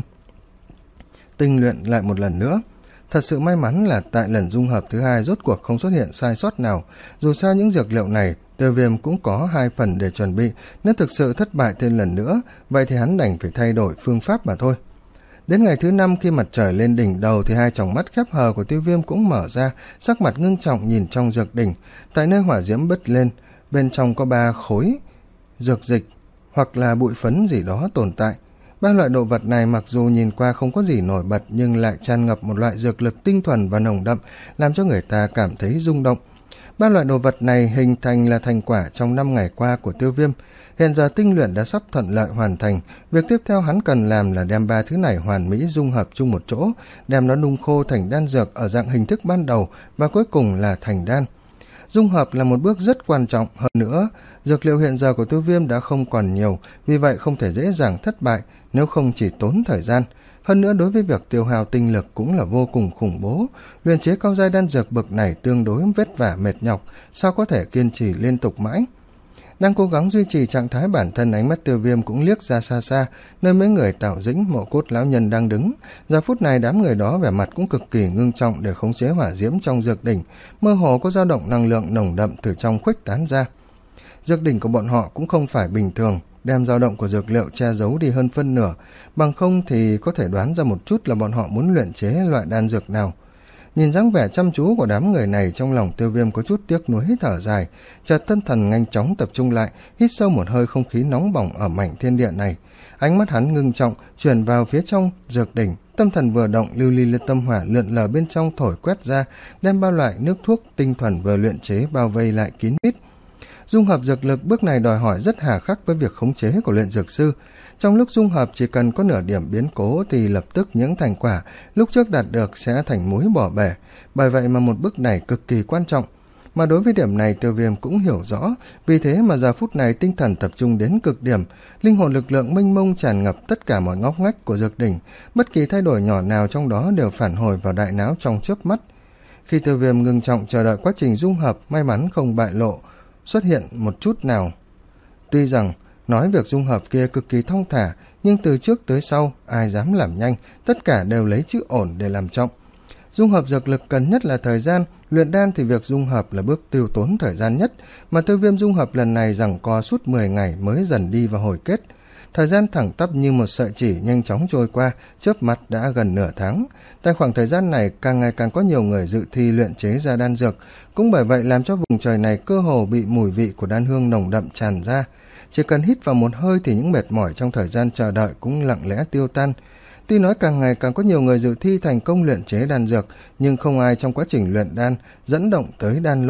Tinh luyện lại một lần nữa. Thật sự may mắn là tại lần dung hợp thứ hai rốt cuộc không xuất hiện sai sót nào. Dù sao những dược liệu này, Tiêu Viêm cũng có hai phần để chuẩn bị, nếu thực sự thất bại thêm lần nữa, vậy thì hắn đành phải thay đổi phương pháp mà thôi. Đến ngày thứ năm, khi mặt trời lên đỉnh đầu thì hai tròng mắt khép hờ của Tiêu Viêm cũng mở ra, sắc mặt ngưng trọng nhìn trong dược đỉnh. Tại nơi hỏa diễm bứt lên, bên trong có ba khối dược dịch hoặc là bụi phấn gì đó tồn tại. Ba loại đồ vật này mặc dù nhìn qua không có gì nổi bật, nhưng lại tràn ngập một loại dược lực tinh thuần và nồng đậm, làm cho người ta cảm thấy rung động. Ba loại đồ vật này hình thành là thành quả trong năm ngày qua của Tiêu Viêm. Hiện giờ tinh luyện đã sắp thuận lợi hoàn thành, việc tiếp theo hắn cần làm là đem ba thứ này hoàn mỹ dung hợp chung một chỗ, đem nó nung khô thành đan dược ở dạng hình thức ban đầu, và cuối cùng là thành đan. Dung hợp là một bước rất quan trọng. Hơn nữa, dược liệu hiện giờ của Tiêu Viêm đã không còn nhiều, vì vậy không thể dễ dàng thất bại, nếu không chỉ tốn thời gian. Hơn nữa, đối với việc tiêu hao tinh lực cũng là vô cùng khủng bố. Luyện chế cao giai đan dược bậc này tương đối vất vả mệt nhọc, sao có thể kiên trì liên tục mãi. Đang cố gắng duy trì trạng thái bản thân, ánh mắt Tiêu Viêm cũng liếc ra xa xa, nơi mấy người Tào Dĩnh, Mộ Cốt lão nhân đang đứng. Giờ phút này đám người đó vẻ mặt cũng cực kỳ ngưng trọng để khống chế hỏa diễm trong dược đỉnh, mơ hồ có dao động năng lượng nồng đậm từ trong khuếch tán ra. Dược đỉnh của bọn họ cũng không phải bình thường, đem dao động của dược liệu che giấu đi hơn phân nửa, bằng không thì có thể đoán ra một chút là bọn họ muốn luyện chế loại đan dược nào. Nhìn dáng vẻ chăm chú của đám người này, trong lòng Tiêu Viêm có chút tiếc nuối thở dài, chợt tâm thần nhanh chóng tập trung lại, hít sâu một hơi không khí nóng bỏng ở mảnh thiên địa này. Ánh mắt hắn ngưng trọng chuyển vào phía trong dược đỉnh, tâm thần vừa động, lưu ly liên tâm hỏa lượn lờ bên trong thổi quét ra, đem ba loại nước thuốc tinh thuần vừa luyện chế bao vây lại kín mít. Dung hợp dược lực bước này đòi hỏi rất hà khắc với việc khống chế của luyện dược sư. Trong lúc dung hợp chỉ cần có nửa điểm biến cố thì lập tức những thành quả lúc trước đạt được sẽ thành muối bỏ bể. Bởi vậy mà một bước này cực kỳ quan trọng. Mà đối với điểm này Tiêu Viêm cũng hiểu rõ, vì thế mà giờ phút này tinh thần tập trung đến cực điểm, linh hồn lực lượng mênh mông tràn ngập tất cả mọi ngóc ngách của dược đỉnh, bất kỳ thay đổi nhỏ nào trong đó đều phản hồi vào đại não trong chớp mắt. Khi Tiêu Viêm ngưng trọng chờ đợi quá trình dung hợp, may mắn không bại lộ xuất hiện một chút nào. Tuy rằng nói việc dung hợp kia cực kỳ thong thả, nhưng từ trước tới sau ai dám làm nhanh, tất cả đều lấy chữ ổn để làm trọng. Dung hợp dược lực cần nhất là thời gian, luyện đan thì việc dung hợp là bước tiêu tốn thời gian nhất, mà Tiêu Viêm dung hợp lần này giằng co suốt mười ngày mới dần đi vào hồi kết. Thời gian thẳng tắp như một sợi chỉ nhanh chóng trôi qua, chớp mắt đã gần nửa tháng. Tại khoảng thời gian này, càng ngày càng có nhiều người dự thi luyện chế ra đan dược, cũng bởi vậy làm cho vùng trời này cơ hồ bị mùi vị của đan hương nồng đậm tràn ra. Chỉ cần hít vào một hơi thì những mệt mỏi trong thời gian chờ đợi cũng lặng lẽ tiêu tan. Tuy nói càng ngày càng có nhiều người dự thi thành công luyện chế đan dược, nhưng không ai trong quá trình luyện đan dẫn động tới đan lôi.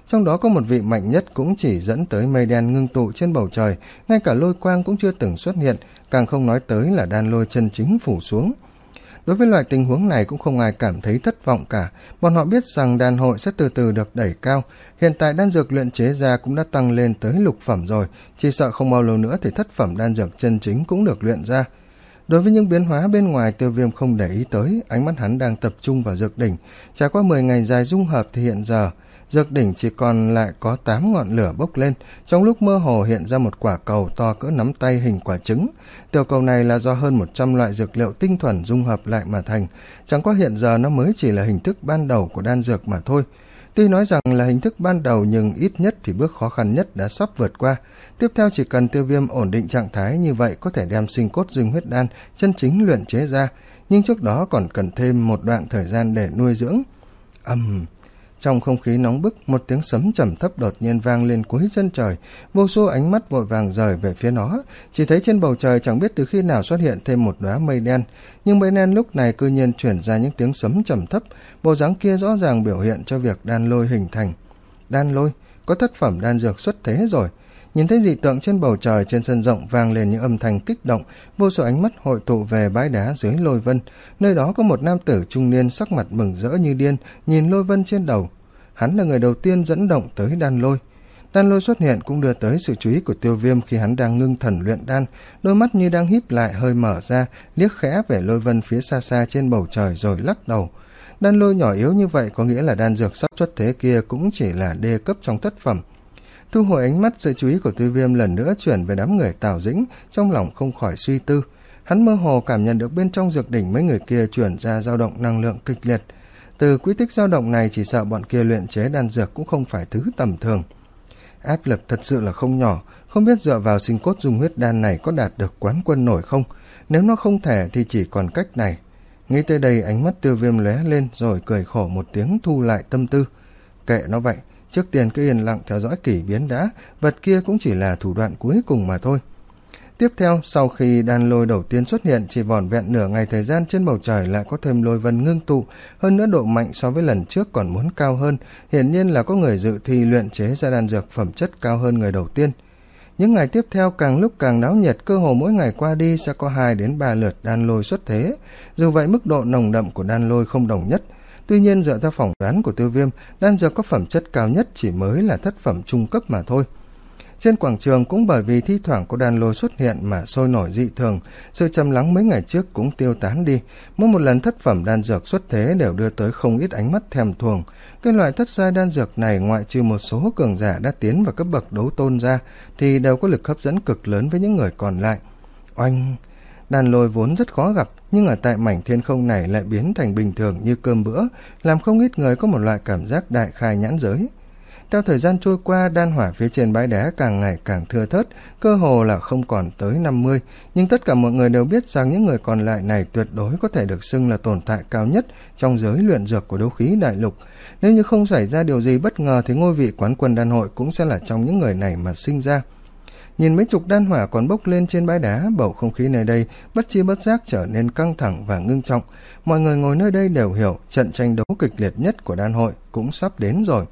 trong đó có một vị mạnh nhất cũng chỉ dẫn tới mây đen ngưng tụ trên bầu trời, ngay cả lôi quang cũng chưa từng xuất hiện, càng không nói tới là đan lôi chân chính phủ xuống. Đối với loại tình huống này cũng không ai cảm thấy thất vọng cả, bọn họ biết rằng đan hội sẽ từ từ được đẩy cao, hiện tại đan dược luyện chế ra cũng đã tăng lên tới lục phẩm rồi, chỉ sợ không bao lâu nữa thì thất phẩm đan dược chân chính cũng được luyện ra. Đối với những biến hóa bên ngoài, Tiêu Viêm không để ý tới, ánh mắt hắn đang tập trung vào dược đỉnh. Trải qua mười ngày dài dung hợp thì hiện giờ dược đỉnh chỉ còn lại có tám ngọn lửa bốc lên, trong lúc mơ hồ hiện ra một quả cầu to cỡ nắm tay hình quả trứng. Tiểu cầu này là do hơn một trăm loại dược liệu tinh thuần dung hợp lại mà thành, chẳng qua hiện giờ nó mới chỉ là hình thức ban đầu của đan dược mà thôi. Tuy nói rằng là hình thức ban đầu nhưng ít nhất thì bước khó khăn nhất đã sắp vượt qua. Tiếp theo chỉ cần Tiêu Viêm ổn định trạng thái như vậy có thể đem sinh cốt dương huyết đan chân chính luyện chế ra, nhưng trước đó còn cần thêm một đoạn thời gian để nuôi dưỡng. Ầm um, trong không khí nóng bức, một tiếng sấm trầm thấp đột nhiên vang lên cuối chân trời, vô số ánh mắt vội vàng rời về phía nó. Chỉ thấy trên bầu trời chẳng biết từ khi nào xuất hiện thêm một đóa mây đen, nhưng mây đen lúc này cư nhiên chuyển ra những tiếng sấm trầm thấp, bộ dáng kia rõ ràng biểu hiện cho việc đan lôi hình thành. Đan lôi, có thất phẩm đan dược xuất thế rồi. Nhìn thấy dị tượng trên bầu trời, trên sân rộng vang lên những âm thanh kích động, vô số ánh mắt hội tụ về bãi đá dưới lôi vân. Nơi đó có một nam tử trung niên sắc mặt mừng rỡ như điên, nhìn lôi vân trên đầu. Hắn là người đầu tiên dẫn động tới đan lôi. Đan lôi xuất hiện cũng đưa tới sự chú ý của Tiêu Viêm khi hắn đang ngưng thần luyện đan, đôi mắt như đang híp lại hơi mở ra, liếc khẽ về lôi vân phía xa xa trên bầu trời rồi lắc đầu. Đan lôi nhỏ yếu như vậy có nghĩa là đan dược sắp xuất thế kia cũng chỉ là đê cấp trong thất phẩm. Thu hồi ánh mắt, sự chú ý của Tiêu Viêm lần nữa chuyển về đám người Tào Dĩnh, trong lòng không khỏi suy tư. Hắn mơ hồ cảm nhận được bên trong dược đỉnh mấy người kia chuyển ra dao động năng lượng kịch liệt. Từ quy tích dao động này chỉ sợ bọn kia luyện chế đan dược cũng không phải thứ tầm thường. Áp lực thật sự là không nhỏ, không biết dựa vào sinh cốt dung huyết đan này có đạt được quán quân nổi không? Nếu nó không thể thì chỉ còn cách này. Nghĩ tới đây, ánh mắt Tiêu Viêm lóe lên rồi cười khổ một tiếng, thu lại tâm tư. Kệ nó vậy, trước tiên cứ yên lặng theo dõi kỷ biến đã, vật kia cũng chỉ là thủ đoạn cuối cùng mà thôi. Tiếp theo, sau khi đan lôi đầu tiên xuất hiện, chỉ vỏn vẹn nửa ngày thời gian trên bầu trời lại có thêm lôi vân ngưng tụ, hơn nữa độ mạnh so với lần trước còn muốn cao hơn, hiển nhiên là có người dự thi luyện chế ra đan dược phẩm chất cao hơn người đầu tiên. Những ngày tiếp theo càng lúc càng náo nhiệt, cơ hồ mỗi ngày qua đi sẽ có hai đến ba lượt đan lôi xuất thế. Dù vậy mức độ nồng đậm của đan lôi không đồng nhất. Tuy nhiên dựa theo phỏng đoán của Tiêu Viêm, đan dược có phẩm chất cao nhất chỉ mới là thất phẩm trung cấp mà thôi. Trên quảng trường cũng bởi vì thi thoảng có đan lôi xuất hiện mà sôi nổi dị thường, sự trầm lắng mấy ngày trước cũng tiêu tán đi. Mỗi một lần thất phẩm đan dược xuất thế đều đưa tới không ít ánh mắt thèm thuồng. Cái loại thất giai đan dược này ngoại trừ một số cường giả đã tiến vào cấp bậc đấu tôn ra thì đều có lực hấp dẫn cực lớn với những người còn lại. Oanh! Đan lôi vốn rất khó gặp, nhưng ở tại mảnh thiên không này lại biến thành bình thường như cơm bữa, làm không ít người có một loại cảm giác đại khai nhãn giới. Theo thời gian trôi qua, đan hỏa phía trên bãi đá càng ngày càng thưa thớt, cơ hồ là không còn tới năm mươi, nhưng tất cả mọi người đều biết rằng những người còn lại này tuyệt đối có thể được xưng là tồn tại cao nhất trong giới luyện dược của đấu khí đại lục. Nếu như không xảy ra điều gì bất ngờ thì ngôi vị quán quân đan hội cũng sẽ là trong những người này mà sinh ra. Nhìn mấy chục đan hỏa còn bốc lên trên bãi đá, bầu không khí nơi đây bất chi bất giác trở nên căng thẳng và ngưng trọng. Mọi người ngồi nơi đây đều hiểu trận tranh đấu kịch liệt nhất của đan hội cũng sắp đến rồi.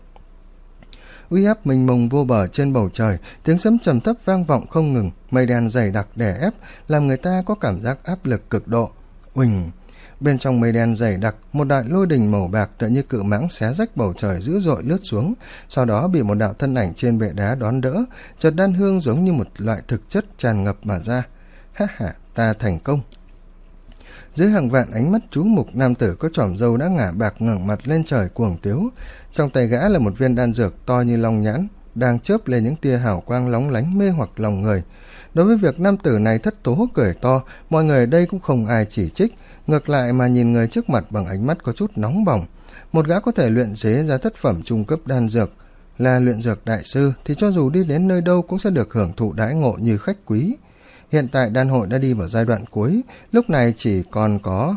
Uy áp mênh mông vô bờ trên bầu trời, tiếng sấm trầm thấp vang vọng không ngừng, mây đen dày đặc đè ép, làm người ta có cảm giác áp lực cực độ. Uỳnh! Bên trong mây đen dày đặc, một đại lôi đình màu bạc tựa như cự mãng xé rách bầu trời dữ dội lướt xuống, sau đó bị một đạo thân ảnh trên bệ đá đón đỡ, chợt đan hương giống như một loại thực chất tràn ngập mà ra. Ha ha, ta thành công! Dưới hàng vạn ánh mắt chú mục, nam tử có chòm râu đã ngả bạc ngẩng mặt lên trời cuồng tiếu. Trong tay gã là một viên đan dược to như long nhãn, đang chớp lên những tia hào quang lóng lánh mê hoặc lòng người. Đối với việc nam tử này thất tố cười to, mọi người ở đây cũng không ai chỉ trích, ngược lại mà nhìn người trước mặt bằng ánh mắt có chút nóng bỏng. Một gã có thể luyện chế ra thất phẩm trung cấp đan dược, là luyện dược đại sư, thì cho dù đi đến nơi đâu cũng sẽ được hưởng thụ đãi ngộ như khách quý. Hiện tại đan hội đã đi vào giai đoạn cuối, lúc này chỉ còn có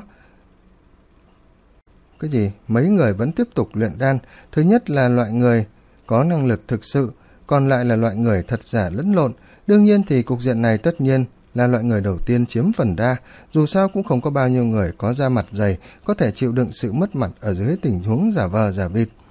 cái gì mấy người vẫn tiếp tục luyện đan. Thứ nhất là loại người có năng lực thực sự, còn lại là loại người thật giả lẫn lộn. Đương nhiên thì cục diện này tất nhiên là loại người đầu tiên chiếm phần đa, dù sao cũng không có bao nhiêu người có da mặt dày có thể chịu đựng sự mất mặt ở dưới tình huống giả vờ giả vịt.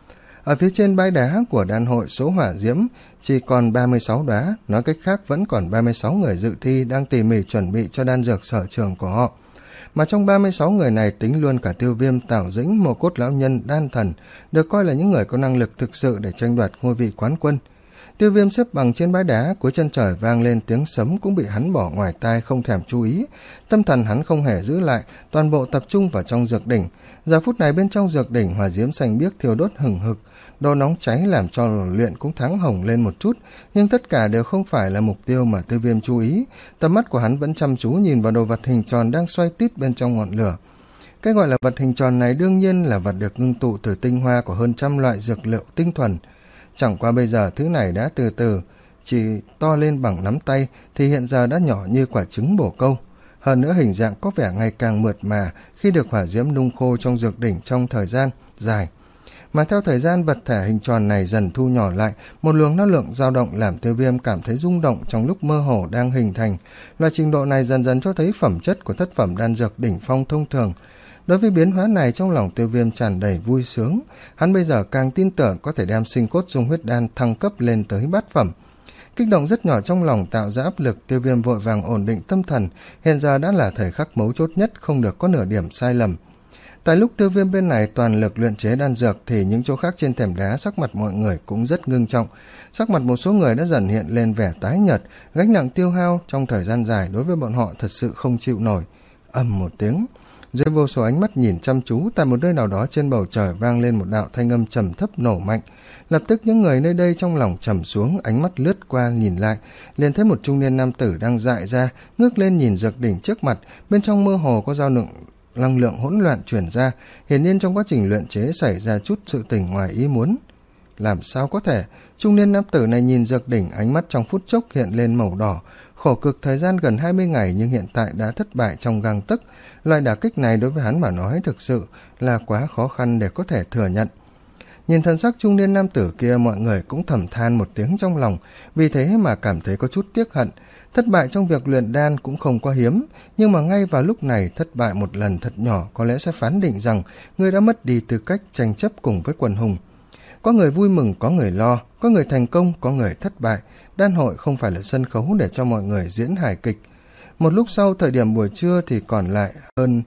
Ở phía trên bãi đá của đan hội, số hỏa diễm chỉ còn ba mươi sáu đóa, nói cách khác vẫn còn ba mươi sáu người dự thi đang tỉ mỉ chuẩn bị cho đan dược sở trường của họ. Mà trong ba mươi sáu người này tính luôn cả Tiêu Viêm, Tào Dĩnh, Mộ Cốt lão nhân, Đan Thần, được coi là những người có năng lực thực sự để tranh đoạt ngôi vị quán quân. Tiêu Viêm xếp bằng trên bãi đá, cuối chân trời vang lên tiếng sấm cũng bị hắn bỏ ngoài tai không thèm chú ý. Tâm thần hắn không hề giữ lại, toàn bộ tập trung vào trong dược đỉnh. Giờ phút này bên trong dược đỉnh hỏa diễm xanh biếc thiêu đốt hừng hực, độ nóng cháy làm cho lò luyện cũng thoáng hồng lên một chút, nhưng tất cả đều không phải là mục tiêu mà Tiêu Viêm chú ý. Tầm mắt của hắn vẫn chăm chú nhìn vào đồ vật hình tròn đang xoay tít bên trong ngọn lửa. Cái gọi là vật hình tròn này đương nhiên là vật được ngưng tụ từ tinh hoa của hơn trăm loại dược liệu tinh thuần. Chẳng qua bây giờ thứ này đã từ từ chỉ to lên bằng nắm tay, thì hiện giờ đã nhỏ như quả trứng bồ câu. Hơn nữa hình dạng có vẻ ngày càng mượt mà khi được hỏa diễm nung khô trong dược đỉnh trong thời gian dài. Mà theo thời gian, vật thể hình tròn này dần thu nhỏ lại, một luồng năng lượng dao động làm Tiêu Viêm cảm thấy rung động trong lúc mơ hồ đang hình thành. Loại trình độ này dần dần cho thấy phẩm chất của thất phẩm đan dược đỉnh phong thông thường. Đối với biến hóa này, trong lòng Tiêu Viêm tràn đầy vui sướng. Hắn bây giờ càng tin tưởng có thể đem sinh cốt dung huyết đan thăng cấp lên tới bát phẩm. Kích động rất nhỏ trong lòng tạo ra áp lực, Tiêu Viêm vội vàng ổn định tâm thần. Hiện giờ đã là thời khắc mấu chốt nhất, không được có nửa điểm sai lầm. Tại lúc Tiêu Viêm bên này toàn lực luyện chế đan dược, thì những chỗ khác trên thềm đá sắc mặt mọi người cũng rất ngưng trọng. Sắc mặt một số người đã dần hiện lên vẻ tái nhợt, gánh nặng tiêu hao trong thời gian dài đối với bọn họ thật sự không chịu nổi. Ầm một tiếng, dưới vô số ánh mắt nhìn chăm chú, tại một nơi nào đó trên bầu trời vang lên một đạo thanh âm trầm thấp nổ mạnh. Lập tức những người nơi đây trong lòng trầm xuống, ánh mắt lướt qua nhìn lại, liền thấy một trung niên nam tử đang dại ra, ngước lên nhìn dược đỉnh trước mặt, bên trong mơ hồ có dao lượng năng lượng hỗn loạn truyền ra, hiển nhiên trong quá trình luyện chế xảy ra chút sự tình ngoài ý muốn. Làm sao có thể? Trung niên nam tử này nhìn dược đỉnh, ánh mắt trong phút chốc hiện lên màu đỏ. Khổ cực thời gian gần hai mươi ngày nhưng hiện tại đã thất bại trong gang tấc. Loại đả kích này đối với hắn mà nói thực sự là quá khó khăn để có thể thừa nhận. Nhìn thân sắc trung niên nam tử kia, mọi người cũng thầm than một tiếng trong lòng, vì thế mà cảm thấy có chút tiếc hận. Thất bại trong việc luyện đan cũng không quá hiếm, nhưng mà ngay vào lúc này thất bại một lần thật nhỏ có lẽ sẽ phán định rằng người đã mất đi tư cách tranh chấp cùng với quần hùng. Có người vui mừng, có người lo, có người thành công, có người thất bại. Đan hội không phải là sân khấu để cho mọi người diễn hài kịch. Một lúc sau, thời điểm buổi trưa thì còn lại hơn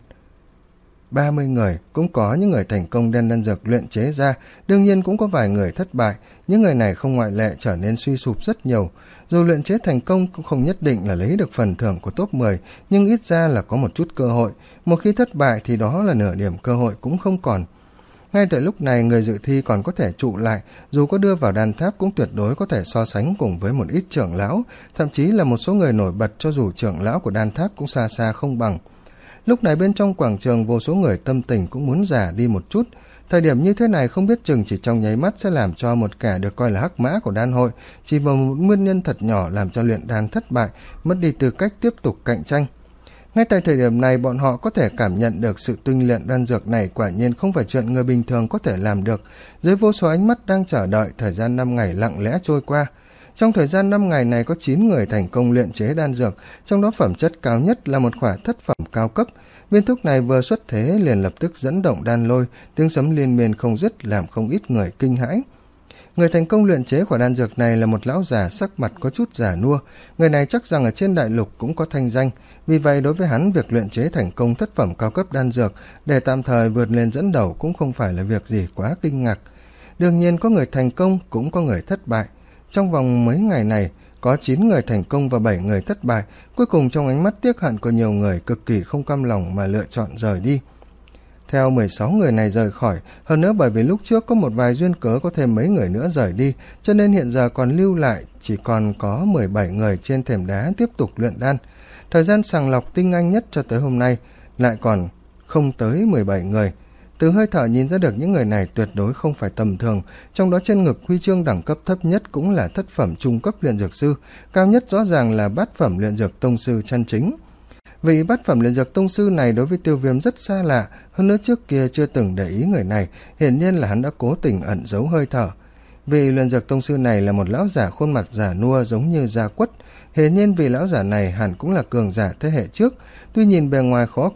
ba mươi người, cũng có những người thành công đem đan dược luyện chế ra, đương nhiên cũng có vài người thất bại. Những người này không ngoại lệ trở nên suy sụp rất nhiều. Dù luyện chế thành công cũng không nhất định là lấy được phần thưởng của top mười, nhưng ít ra là có một chút cơ hội. Một khi thất bại thì đó là nửa điểm cơ hội cũng không còn. Ngay tại lúc này, người dự thi còn có thể trụ lại, dù có đưa vào đan tháp cũng tuyệt đối có thể so sánh cùng với một ít trưởng lão, thậm chí là một số người nổi bật, cho dù trưởng lão của đan tháp cũng xa xa không bằng. Lúc này bên trong quảng trường, vô số người tâm tình cũng muốn già đi một chút. Thời điểm như thế này không biết chừng chỉ trong nháy mắt sẽ làm cho một kẻ được coi là hắc mã của đan hội, chỉ vào một nguyên nhân thật nhỏ làm cho luyện đan thất bại, mất đi tư cách tiếp tục cạnh tranh. Ngay tại thời điểm này, bọn họ có thể cảm nhận được sự tinh luyện đan dược này quả nhiên không phải chuyện người bình thường có thể làm được. Dưới vô số ánh mắt đang chờ đợi, thời gian năm ngày lặng lẽ trôi qua. Trong thời gian năm ngày này có chín người thành công luyện chế đan dược, trong đó phẩm chất cao nhất là một khỏa thất phẩm cao cấp. Viên thuốc này vừa xuất thế liền lập tức dẫn động đan lôi, tiếng sấm liên miên không dứt làm không ít người kinh hãi. Người thành công luyện chế quả đan dược này là một lão già sắc mặt có chút già nua. Người này chắc rằng ở trên đại lục cũng có thanh danh, vì vậy đối với hắn việc luyện chế thành công thất phẩm cao cấp đan dược để tạm thời vượt lên dẫn đầu cũng không phải là việc gì quá kinh ngạc. Đương nhiên có người thành công cũng có người thất bại. Trong vòng mấy ngày này có chín người thành công và bảy người thất bại, cuối cùng trong ánh mắt tiếc hận của nhiều người cực kỳ không cam lòng mà lựa chọn rời đi. Theo mười sáu người này rời khỏi, hơn nữa bởi vì lúc trước có một vài duyên cớ có thêm mấy người nữa rời đi, cho nên hiện giờ còn lưu lại chỉ còn có mười bảy người trên thềm đá tiếp tục luyện đan. Thời gian sàng lọc tinh anh nhất cho tới hôm nay lại còn không tới mười bảy người. Từ hơi thở nhìn ra được những người này tuyệt đối không phải tầm thường, trong đó trên ngực huy chương đẳng cấp thấp nhất cũng là thất phẩm trung cấp luyện dược sư, cao nhất rõ ràng là bát phẩm luyện dược tông sư chân chính. Vị bát phẩm luyện dược tông sư này đối với Tiêu Viêm rất xa lạ, hơn nữa trước kia chưa từng để ý người này, hiển nhiên là hắn đã cố tình ẩn giấu hơi thở. Vị luyện dược tông sư này là một lão giả khuôn mặt già nua giống như da quất, hiển nhiên vị lão giả này hẳn cũng là cường giả thế hệ trước, tuy nhìn bề ngoài khó coi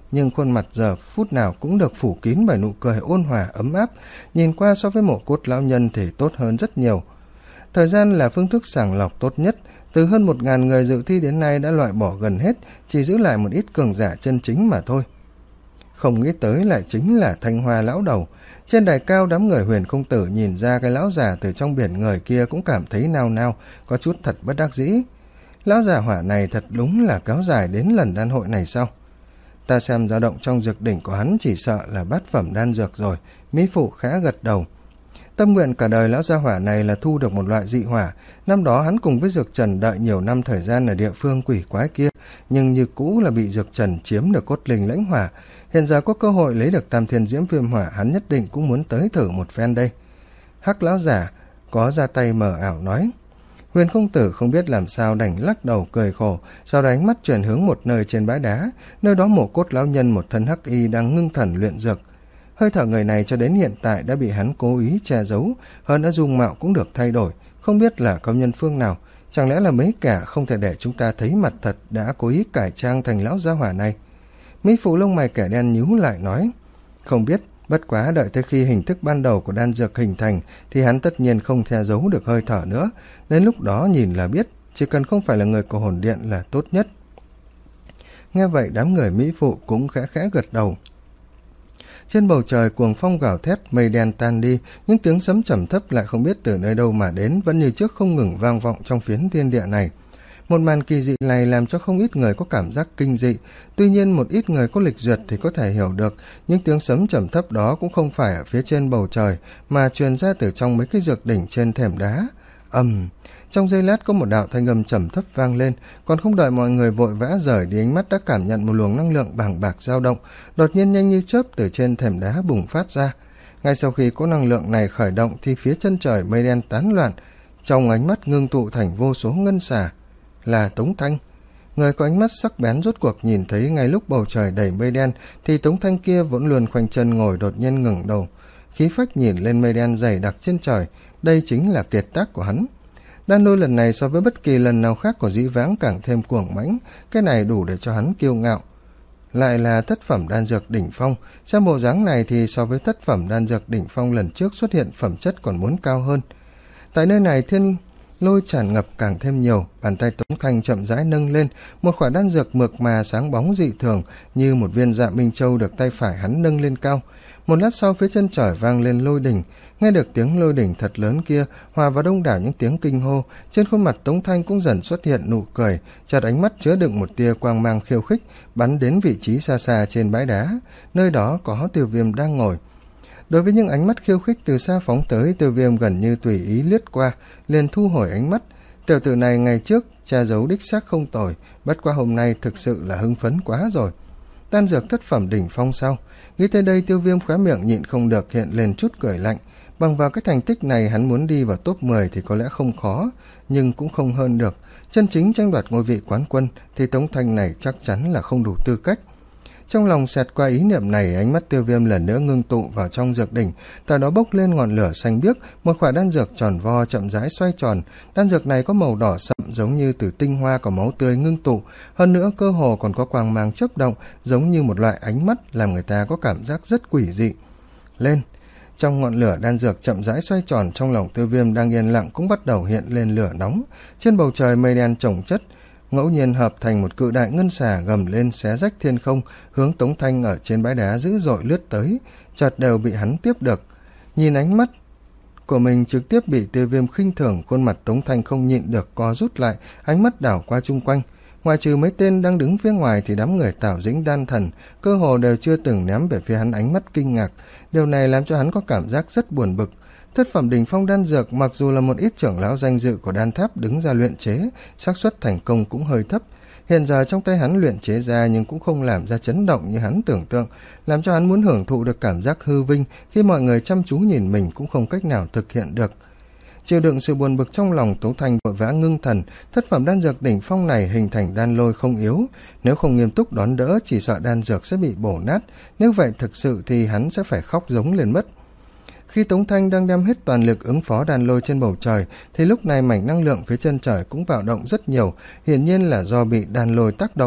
nhưng khuôn mặt giờ phút nào cũng được phủ kín bởi nụ cười ôn hòa ấm áp, nhìn qua so với mộ cốt lão nhân thì tốt hơn rất nhiều. Thời gian là phương thức sàng lọc tốt nhất, từ hơn một ngàn người dự thi đến nay đã loại bỏ gần hết, chỉ giữ lại một ít cường giả chân chính mà thôi. Không nghĩ tới lại chính là Thanh Hoa lão đầu. Trên đài cao, đám người Huyền Không Tử nhìn ra cái lão già từ trong biển người kia cũng cảm thấy nao nao, có chút thật bất đắc dĩ. Lão già hỏa này thật đúng là kéo dài đến lần đan hội này sao? Ta xem dao động trong dược đỉnh của hắn chỉ sợ là bát phẩm đan dược rồi. Mỹ Phụ khẽ gật đầu. Tâm nguyện cả đời lão gia hỏa này là thu được một loại dị hỏa. Năm đó hắn cùng với Dược Trần đợi nhiều năm thời gian ở địa phương quỷ quái kia, nhưng như cũ là bị Dược Trần chiếm được cốt linh lãnh hỏa. Hiện giờ có cơ hội lấy được Tam Thiên Diễm Viêm Hỏa, hắn nhất định cũng muốn tới thử một phen đây. Hắc lão giả có ra tay mờ ảo nói. Huyền Không Tử không biết làm sao đành lắc đầu cười khổ, sau đó ánh mắt chuyển hướng một nơi trên bãi đá, nơi đó mộ cốt lão nhân một thân hắc y đang ngưng thần luyện dược. Hơi thở người này cho đến hiện tại đã bị hắn cố ý che giấu, hơn nữa dung mạo cũng được thay đổi, không biết là công nhân phương nào, chẳng lẽ là mấy kẻ không thể để chúng ta thấy mặt thật đã cố ý cải trang thành lão gia hỏa này. Mỹ Phụ lông mày kẻ đen nhíu lại nói, không biết, bất quá đợi tới khi hình thức ban đầu của đan dược hình thành thì hắn tất nhiên không che giấu được hơi thở nữa, đến lúc đó nhìn là biết, chỉ cần không phải là người của hồn điện là tốt nhất. Nghe vậy đám người Mỹ Phụ cũng khẽ khẽ gật đầu. Trên bầu trời cuồng phong gào thét, mây đen tan đi, những tiếng sấm trầm thấp lại không biết từ nơi đâu mà đến, vẫn như trước không ngừng vang vọng trong phiến thiên địa này. Một màn kỳ dị này làm cho không ít người có cảm giác kinh dị, tuy nhiên một ít người có lịch duyệt thì có thể hiểu được, những tiếng sấm trầm thấp đó cũng không phải ở phía trên bầu trời, mà truyền ra từ trong mấy cái dược đỉnh trên thềm đá. Ầm, um, trong giây lát có một đạo thanh âm trầm thấp vang lên, còn không đợi mọi người vội vã rời đi, ánh mắt đã cảm nhận một luồng năng lượng bàng bạc dao động, đột nhiên nhanh như chớp từ trên thềm đá bùng phát ra. Ngay sau khi có năng lượng này khởi động thì phía chân trời mây đen tán loạn, trong ánh mắt ngưng tụ thành vô số ngân xà. Là Tống Thanh. Người có ánh mắt sắc bén rốt cuộc nhìn thấy ngay lúc bầu trời đầy mây đen thì Tống Thanh kia vẫn luôn khoanh chân ngồi đột nhiên ngẩng đầu, khí phách nhìn lên mây đen dày đặc trên trời, đây chính là kiệt tác của hắn. Đan lôi lần này so với bất kỳ lần nào khác của dĩ vãng càng thêm cuồng mãnh, cái này đủ để cho hắn kiêu ngạo. Lại là thất phẩm đan dược đỉnh phong, xem bộ dáng này thì so với thất phẩm đan dược đỉnh phong lần trước xuất hiện phẩm chất còn muốn cao hơn. Tại nơi này thiên lôi tràn ngập càng thêm nhiều, bàn tay Tống Thanh chậm rãi nâng lên, một quả đan dược mượt mà sáng bóng dị thường như một viên dạ minh châu được tay phải hắn nâng lên cao. Một lát sau phía chân trời vang lên lôi đỉnh, nghe được tiếng lôi đỉnh thật lớn kia hòa vào đông đảo những tiếng kinh hô, trên khuôn mặt Tống Thanh cũng dần xuất hiện nụ cười, chợt ánh mắt chứa đựng một tia quang mang khiêu khích bắn đến vị trí xa xa trên bãi đá, nơi đó có Tiêu Viêm đang ngồi. Đối với những ánh mắt khiêu khích từ xa phóng tới, Tiêu Viêm gần như tùy ý lướt qua, liền thu hồi ánh mắt. Tiểu tử này ngày trước che giấu đích xác không tồi, bất qua hôm nay thực sự là hưng phấn quá rồi. Đan dược thất phẩm đỉnh phong sao? Nghĩ tới đây Tiêu Viêm khóe miệng nhịn không được hiện lên chút cười lạnh. Bằng vào cái thành tích này hắn muốn đi vào top mười thì có lẽ không khó, nhưng cũng không hơn được. Chân chính tranh đoạt ngôi vị quán quân thì Tống Thanh này chắc chắn là không đủ tư cách. Trong lòng xẹt qua ý niệm này, ánh mắt Tiêu Viêm lần nữa ngưng tụ vào trong dược đỉnh, tại đó bốc lên ngọn lửa xanh biếc, một quả đan dược tròn vo chậm rãi xoay tròn. Đan dược này có màu đỏ sậm giống như từ tinh hoa của máu tươi ngưng tụ, hơn nữa cơ hồ còn có quang mang chớp động, giống như một loại ánh mắt làm người ta có cảm giác rất quỷ dị. Lên! Trong ngọn lửa đan dược chậm rãi xoay tròn, trong lòng Tiêu Viêm đang yên lặng cũng bắt đầu hiện lên lửa nóng. Trên bầu trời mây đen chồng chất, ngẫu nhiên hợp thành một cự đại ngân xà gầm lên xé rách thiên không, hướng Tống Thanh ở trên bãi đá dữ dội lướt tới, chợt đều bị hắn tiếp được. Nhìn ánh mắt của mình trực tiếp bị Tiêu Viêm khinh thường, khuôn mặt Tống Thanh không nhịn được co rút lại, ánh mắt đảo qua chung quanh. Ngoài trừ mấy tên đang đứng phía ngoài thì đám người Tảo Dĩnh Đan Thần cơ hồ đều chưa từng ném về phía hắn ánh mắt kinh ngạc. Điều này làm cho hắn có cảm giác rất buồn bực. Thất phẩm đỉnh phong đan dược mặc dù là một ít trưởng lão danh dự của đan tháp đứng ra luyện chế, xác suất thành công cũng hơi thấp. Hiện giờ trong tay hắn luyện chế ra nhưng cũng không làm ra chấn động như hắn tưởng tượng, làm cho hắn muốn hưởng thụ được cảm giác hư vinh khi mọi người chăm chú nhìn mình cũng không cách nào thực hiện được. Chịu đựng sự buồn bực trong lòng, Tống Thanh vội vã ngưng thần. Thất phẩm đan dược đỉnh phong này hình thành đan lôi không yếu, nếu không nghiêm túc đón đỡ chỉ sợ đan dược sẽ bị bổ nát, nếu vậy thực sự thì hắn sẽ phải khóc giống lên mất. Khi Tống Thanh đang đem hết toàn lực ứng phó đan lôi trên bầu trời thì lúc này mảnh năng lượng phía chân trời cũng bạo động rất nhiều, hiển nhiên là do bị đan lôi tác động.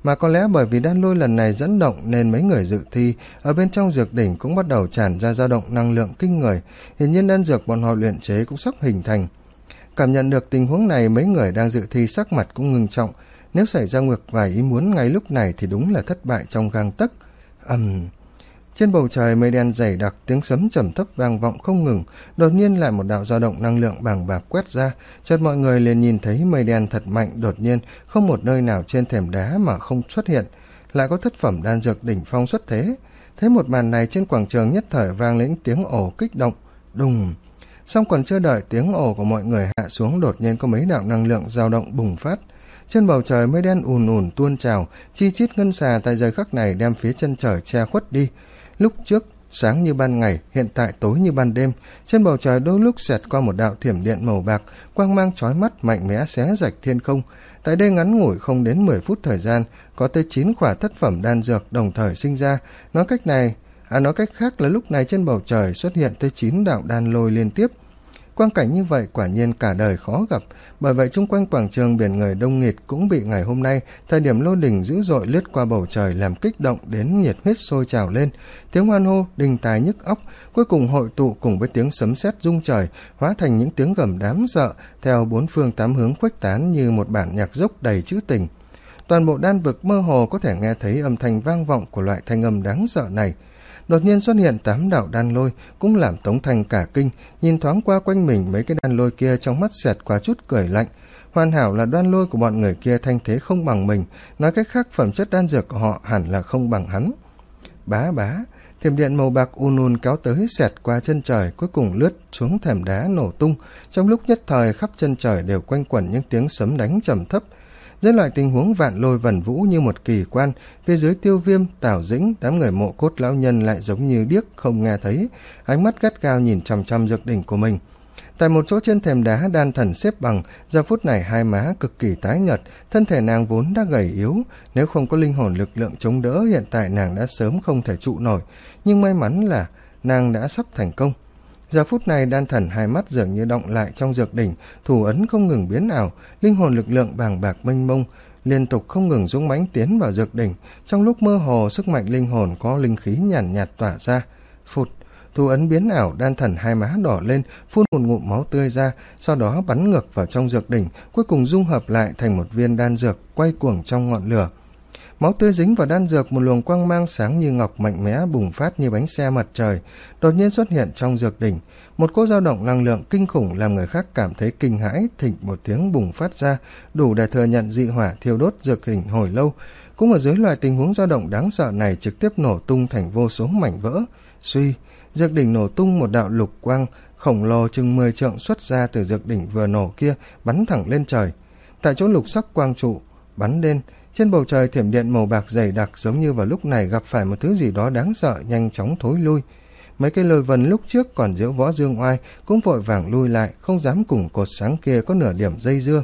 Mà có lẽ bởi vì đan lôi lần này dẫn động nên mấy người dự thi ở bên trong dược đỉnh cũng bắt đầu tràn ra dao động năng lượng kinh người, hiển nhiên đan dược bọn họ luyện chế cũng sắp hình thành. Cảm nhận được tình huống này, mấy người đang dự thi sắc mặt cũng ngưng trọng, nếu xảy ra ngược vài ý muốn ngay lúc này thì đúng là thất bại trong gang tấc. ầm um, Trên bầu trời mây đen dày đặc, tiếng sấm trầm thấp vang vọng không ngừng, đột nhiên lại một đạo dao động năng lượng bàng bạc quét ra, chợt mọi người liền nhìn thấy mây đen thật mạnh, đột nhiên không một nơi nào trên thềm đá mà không xuất hiện, lại có thất phẩm đan dược đỉnh phong xuất thế. Thấy một màn này, trên quảng trường nhất thời vang lên tiếng ồ kích động, đùng. Xong còn chưa đợi tiếng ồ của mọi người hạ xuống, đột nhiên có mấy đạo năng lượng dao động bùng phát. Trên bầu trời mây đen ùn ùn tuôn trào, chi chít ngân xà tại giờ khắc này đem phía chân trời che khuất đi. Lúc trước sáng như ban ngày, hiện tại tối như ban đêm. Trên bầu trời đôi lúc xẹt qua một đạo thiểm điện màu bạc, quang mang chói mắt mạnh mẽ xé rạch thiên không. Tại đây ngắn ngủi không đến mười phút thời gian, có tới chín quả thất phẩm đan dược đồng thời sinh ra. Nói cách này, à nói cách khác là lúc này trên bầu trời xuất hiện tới chín đạo đan lôi liên tiếp. Quang cảnh như vậy quả nhiên cả đời khó gặp, bởi vậy chung quanh quảng trường biển người đông nghịt cũng bị ngày hôm nay thời điểm lôi đình dữ dội lướt qua bầu trời làm kích động đến nhiệt huyết sôi trào lên. Tiếng hoan hô đình tài nhức óc cuối cùng hội tụ cùng với tiếng sấm sét rung trời, hóa thành những tiếng gầm đáng sợ theo bốn phương tám hướng khuếch tán như một bản nhạc dốc đầy trữ tình. Toàn bộ đan vực mơ hồ có thể nghe thấy âm thanh vang vọng của loại thanh âm đáng sợ này. Đột nhiên xuất hiện tám đạo đan lôi, cũng làm Tống Thanh cả kinh, nhìn thoáng qua quanh mình mấy cái đan lôi kia, trong mắt xẹt qua chút cười lạnh. Hoàn hảo là đan lôi của bọn người kia thanh thế không bằng mình, nói cách khác phẩm chất đan dược của họ hẳn là không bằng hắn. Bá bá, thiểm điện màu bạc un un kéo tới xẹt qua chân trời, cuối cùng lướt xuống thềm đá nổ tung. Trong lúc nhất thời khắp chân trời đều quanh quẩn những tiếng sấm đánh trầm thấp. Dưới loại tình huống vạn lôi vần vũ như một kỳ quan, phía dưới Tiêu Viêm, Tào Dĩnh, đám người mộ cốt lão nhân lại giống như điếc không nghe thấy, ánh mắt gắt gao nhìn chằm chằm dược đỉnh của mình. Tại một chỗ trên thềm đá, đan thần xếp bằng, giờ phút này hai má cực kỳ tái nhợt, thân thể nàng vốn đã gầy yếu, nếu không có linh hồn lực lượng chống đỡ hiện tại nàng đã sớm không thể trụ nổi, nhưng may mắn là nàng đã sắp thành công. Giờ phút này đan thần hai mắt dường như động lại trong dược đỉnh, thủ ấn không ngừng biến ảo, linh hồn lực lượng bàng bạc mênh mông liên tục không ngừng dũng mãnh tiến vào dược đỉnh. Trong lúc mơ hồ, sức mạnh linh hồn có linh khí nhàn nhạt, nhạt tỏa ra. Phụt, thủ ấn biến ảo, đan thần hai má đỏ lên, phun một ngụm máu tươi ra, sau đó bắn ngược vào trong dược đỉnh, cuối cùng dung hợp lại thành một viên đan dược quay cuồng trong ngọn lửa. Máu tươi dính vào đan dược, một luồng quang mang sáng như ngọc mạnh mẽ bùng phát như bánh xe mặt trời, đột nhiên xuất hiện trong dược đỉnh. Một cỗ dao động năng lượng kinh khủng làm người khác cảm thấy kinh hãi, thịnh một tiếng bùng phát ra, đủ để thừa nhận dị hỏa thiêu đốt dược đỉnh hồi lâu. Cũng ở dưới loại tình huống dao động đáng sợ này, trực tiếp nổ tung thành vô số mảnh vỡ. Suy, dược đỉnh nổ tung, một đạo lục quang khổng lồ chừng mười trượng xuất ra từ dược đỉnh vừa nổ kia, bắn thẳng lên trời. Tại chỗ lục sắc quang trụ bắn lên, trên bầu trời thiểm điện màu bạc dày đặc, giống như vào lúc này gặp phải một thứ gì đó đáng sợ, nhanh chóng thối lui. Mấy cây lôi vân lúc trước còn diễu võ dương oai cũng vội vàng lui lại, không dám cùng cột sáng kia có nửa điểm dây dưa.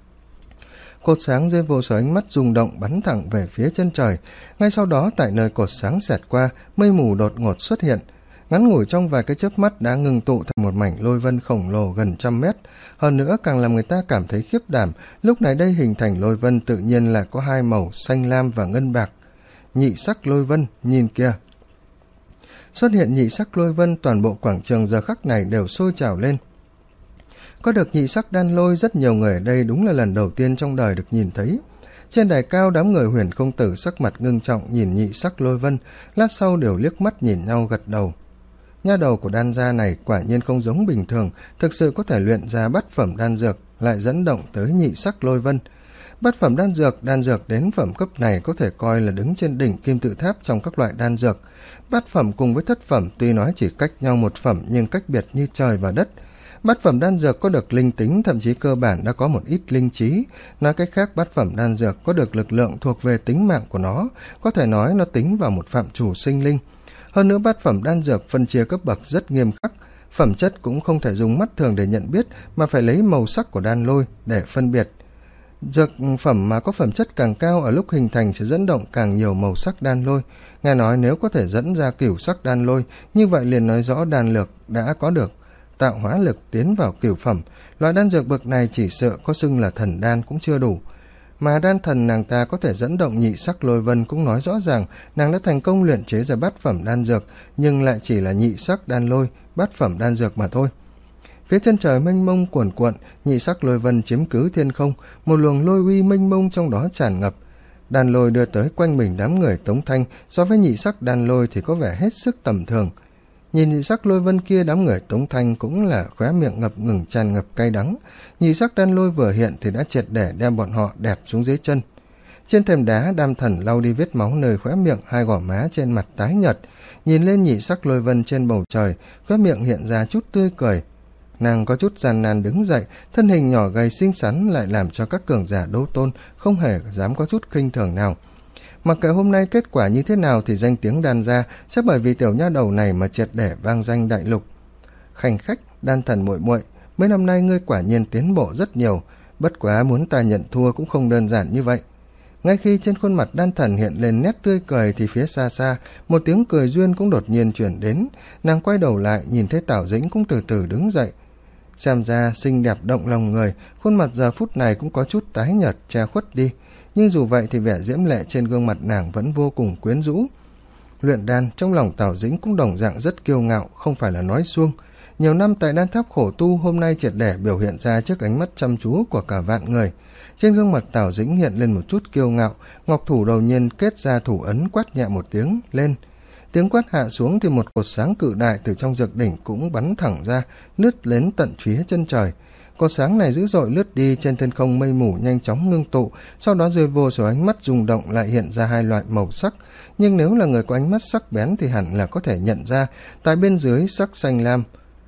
Cột sáng dưới vô số ánh mắt rung động bắn thẳng về phía chân trời. Ngay sau đó tại nơi cột sáng xẹt qua, mây mù đột ngột xuất hiện. Ngắn ngủi trong vài cái chớp mắt đã ngừng tụ thành một mảnh lôi vân khổng lồ gần trăm mét. Hơn nữa càng làm người ta cảm thấy khiếp đảm, lúc này đây hình thành lôi vân tự nhiên là có hai màu xanh lam và ngân bạc. Nhị sắc lôi vân, nhìn kia. Xuất hiện nhị sắc lôi vân, toàn bộ quảng trường giờ khắc này đều sôi trào lên. Có được nhị sắc đan lôi, rất nhiều người ở đây đúng là lần đầu tiên trong đời được nhìn thấy. Trên đài cao, đám người Huyền công tử sắc mặt ngưng trọng nhìn nhị sắc lôi vân, lát sau đều liếc mắt nhìn nhau gật đầu. Nha đầu của đan gia này quả nhiên không giống bình thường, thực sự có thể luyện ra bát phẩm đan dược, lại dẫn động tới nhị sắc lôi vân. Bát phẩm đan dược, đan dược đến phẩm cấp này có thể coi là đứng trên đỉnh kim tự tháp trong các loại đan dược. Bát phẩm cùng với thất phẩm tuy nói chỉ cách nhau một phẩm nhưng cách biệt như trời và đất. Bát phẩm đan dược có được linh tính, thậm chí cơ bản đã có một ít linh trí. Nói cách khác, bát phẩm đan dược có được lực lượng thuộc về tính mạng của nó, có thể nói nó tính vào một phạm chủ sinh linh. Hơn nữa bát phẩm đan dược phân chia cấp bậc rất nghiêm khắc, phẩm chất cũng không thể dùng mắt thường để nhận biết mà phải lấy màu sắc của đan lôi để phân biệt. Dược phẩm mà có phẩm chất càng cao ở lúc hình thành sẽ dẫn động càng nhiều màu sắc đan lôi. Nghe nói nếu có thể dẫn ra cửu sắc đan lôi, như vậy liền nói rõ đan lược đã có được tạo hóa lực tiến vào cửu phẩm. Loại đan dược bậc này chỉ sợ có xưng là thần đan cũng chưa đủ. Mà đan thần nàng ta có thể dẫn động nhị sắc lôi vân cũng nói rõ ràng nàng đã thành công luyện chế ra bát phẩm đan dược, nhưng lại chỉ là nhị sắc đan lôi, bát phẩm đan dược mà thôi. Phía chân trời mênh mông cuồn cuộn, nhị sắc lôi vân chiếm cứ thiên không, một luồng lôi uy mênh mông trong đó tràn ngập. Đan lôi đưa tới quanh mình đám người Tống Thanh, so với nhị sắc đan lôi thì có vẻ hết sức tầm thường. Nhìn nhị sắc lôi vân kia, đám người Tống Thanh cũng là khóe miệng ngập ngừng tràn ngập cay đắng. Nhị sắc đan lôi vừa hiện thì đã triệt để đem bọn họ đạp xuống dưới chân. Trên thềm đá, Đam Thần lau đi vết máu nơi khóe miệng, hai gò má trên mặt tái nhợt, nhìn lên nhị sắc lôi vân trên bầu trời, khóe miệng hiện ra chút tươi cười. Nàng có chút gian nan đứng dậy, thân hình nhỏ gầy xinh xắn lại làm cho các cường giả đấu tôn không hề dám có chút khinh thường nào. Mặc kệ hôm nay kết quả như thế nào thì danh tiếng Đan gia sẽ bởi vì tiểu nha đầu này mà triệt để vang danh đại lục. Khanh khách, Đan Thần muội muội, mấy năm nay ngươi quả nhiên tiến bộ rất nhiều, bất quá muốn ta nhận thua cũng không đơn giản như vậy. Ngay khi trên khuôn mặt Đan Thần hiện lên nét tươi cười thì phía xa xa, một tiếng cười duyên cũng đột nhiên chuyển đến. Nàng quay đầu lại, nhìn thấy Tảo Dĩnh cũng từ từ đứng dậy. Xem ra xinh đẹp động lòng người, khuôn mặt giờ phút này cũng có chút tái nhợt, che khuất đi. Nhưng dù vậy thì vẻ diễm lệ trên gương mặt nàng vẫn vô cùng quyến rũ. Luyện đan, trong lòng Tảo Dĩnh cũng đồng dạng rất kiêu ngạo, không phải là nói suông. Nhiều năm tại đan tháp khổ tu, hôm nay triệt để biểu hiện ra trước ánh mắt chăm chú của cả vạn người. Trên gương mặt Tảo Dĩnh hiện lên một chút kiêu ngạo, ngọc thủ đầu nhiên kết ra thủ ấn, quát nhẹ một tiếng, lên. Tiếng quát hạ xuống thì một cột sáng cự đại từ trong dược đỉnh cũng bắn thẳng ra, lướt đến tận phía chân trời. Cột sáng này dữ dội lướt đi, trên thiên không mây mù nhanh chóng ngưng tụ, sau đó rơi vô số ánh mắt rung động lại hiện ra hai loại màu sắc. Nhưng nếu là người có ánh mắt sắc bén thì hẳn là có thể nhận ra, tại bên dưới sắc xanh lam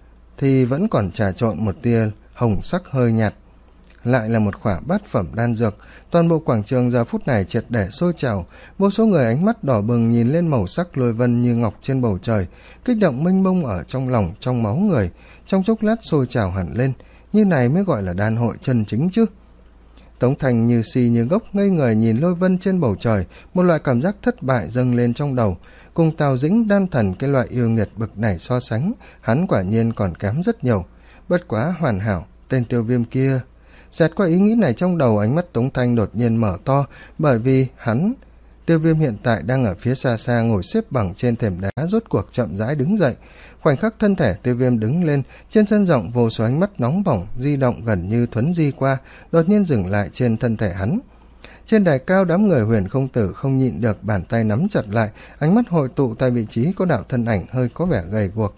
thì vẫn còn trà trộn một tia hồng sắc hơi nhạt. Lại là một khỏa bát phẩm đan dược. Toàn bộ quảng trường giờ phút này triệt để sôi trào, vô số người ánh mắt đỏ bừng nhìn lên màu sắc lôi vân như ngọc trên bầu trời, kích động mênh mông ở trong lòng, trong máu người, trong chốc lát sôi trào hẳn lên. Như này mới gọi là đan hội chân chính chứ. Tống Thành như si như gốc ngây người nhìn lôi vân trên bầu trời, một loại cảm giác thất bại dâng lên trong đầu. Cùng Tào Dĩnh, Đan Thần cái loại yêu nghiệt bực này so sánh, hắn quả nhiên còn kém rất nhiều. Bất quá hoàn hảo, tên Tiêu Viêm kia. Xẹt qua ý nghĩ này trong đầu, ánh mắt Tống Thanh đột nhiên mở to, bởi vì hắn, Tiêu Viêm hiện tại đang ở phía xa xa ngồi xếp bằng trên thềm đá, rốt cuộc chậm rãi đứng dậy. Khoảnh khắc thân thể Tiêu Viêm đứng lên, trên sân rộng vô số ánh mắt nóng bỏng di động gần như thuấn di qua, đột nhiên dừng lại trên thân thể hắn. Trên đài cao, đám người Huyền Không Tử không nhịn được, bàn tay nắm chặt lại, ánh mắt hội tụ tại vị trí có đạo thân ảnh hơi có vẻ gầy guộc.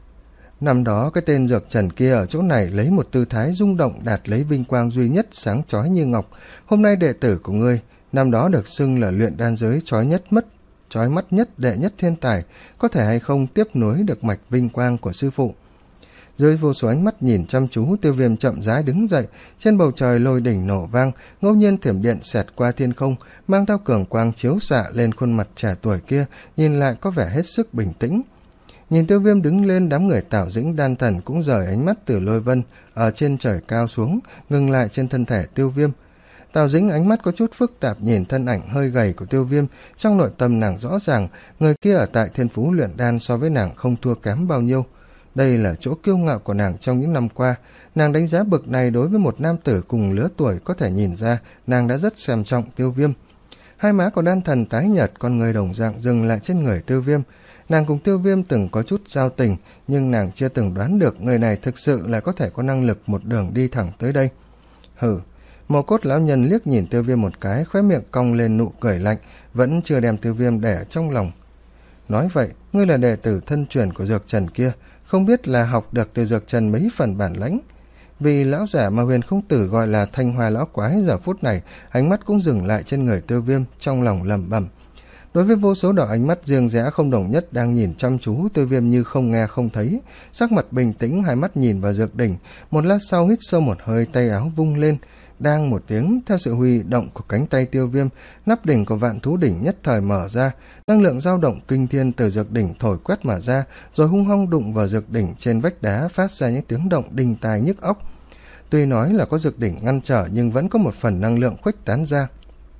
Năm đó cái tên Dược Trần kia ở chỗ này lấy một tư thái rung động đạt lấy vinh quang duy nhất, sáng chói như ngọc. Hôm nay đệ tử của ngươi, năm đó được xưng là luyện đan giới chói nhất mất, chói mắt nhất đệ nhất thiên tài, có thể hay không tiếp nối được mạch vinh quang của sư phụ. Dưới vô số ánh mắt nhìn chăm chú, Tiêu Viêm chậm rãi đứng dậy, trên bầu trời lôi đỉnh nổ vang, ngẫu nhiên thiểm điện xẹt qua thiên không, mang theo cường quang chiếu xạ lên khuôn mặt trẻ tuổi kia, nhìn lại có vẻ hết sức bình tĩnh. Nhìn Tiêu Viêm đứng lên, đám người Tảo Dĩnh, Đan Thần cũng rời ánh mắt từ lôi vân ở trên trời cao xuống, ngừng lại trên thân thể Tiêu Viêm. Tào Dĩnh ánh mắt có chút phức tạp nhìn thân ảnh hơi gầy của Tiêu Viêm, trong nội tâm nàng rõ ràng, người kia ở tại Thiên Phú luyện đan so với nàng không thua kém bao nhiêu. Đây là chỗ kiêu ngạo của nàng trong những năm qua, nàng đánh giá bậc này đối với một nam tử cùng lứa tuổi có thể nhìn ra nàng đã rất xem trọng Tiêu Viêm. Hai má của Đan Thần tái nhợt, con người đồng dạng dừng lại trên người Tiêu Viêm. Nàng cùng Tiêu Viêm từng có chút giao tình, nhưng nàng chưa từng đoán được người này thực sự là có thể có năng lực một đường đi thẳng tới đây. Hừ, Mộ Cốt lão nhân liếc nhìn Tiêu Viêm một cái, khóe miệng cong lên nụ cười lạnh, vẫn chưa đem Tiêu Viêm để ở trong lòng. Nói vậy, ngươi là đệ tử thân truyền của Dược Trần kia, không biết là học được từ Dược Trần mấy phần bản lãnh. Vì lão giả mà Huyền Không Tử gọi là Thanh Hoa lão quái giờ phút này, ánh mắt cũng dừng lại trên người Tiêu Viêm, trong lòng lẩm bẩm. Đối với vô số đạo ánh mắt riêng rẽ không đồng nhất đang nhìn chăm chú, Tiêu Viêm như không nghe không thấy, sắc mặt bình tĩnh, hai mắt nhìn vào dược đỉnh, một lát sau hít sâu một hơi, tay áo vung lên, đang một tiếng, theo sự huy động của cánh tay Tiêu Viêm, nắp đỉnh của Vạn Thú đỉnh nhất thời mở ra, năng lượng dao động kinh thiên từ dược đỉnh thổi quét mà ra, rồi hung hăng đụng vào dược đỉnh trên vách đá, phát ra những tiếng động đinh tai nhức óc. Tuy nói là có dược đỉnh ngăn trở, nhưng vẫn có một phần năng lượng khuếch tán ra.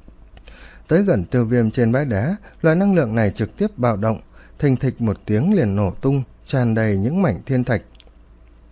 Tới gần Tiêu Viêm trên bãi đá, loại năng lượng này trực tiếp bạo động, thình thịch một tiếng liền nổ tung, tràn đầy những mảnh thiên thạch.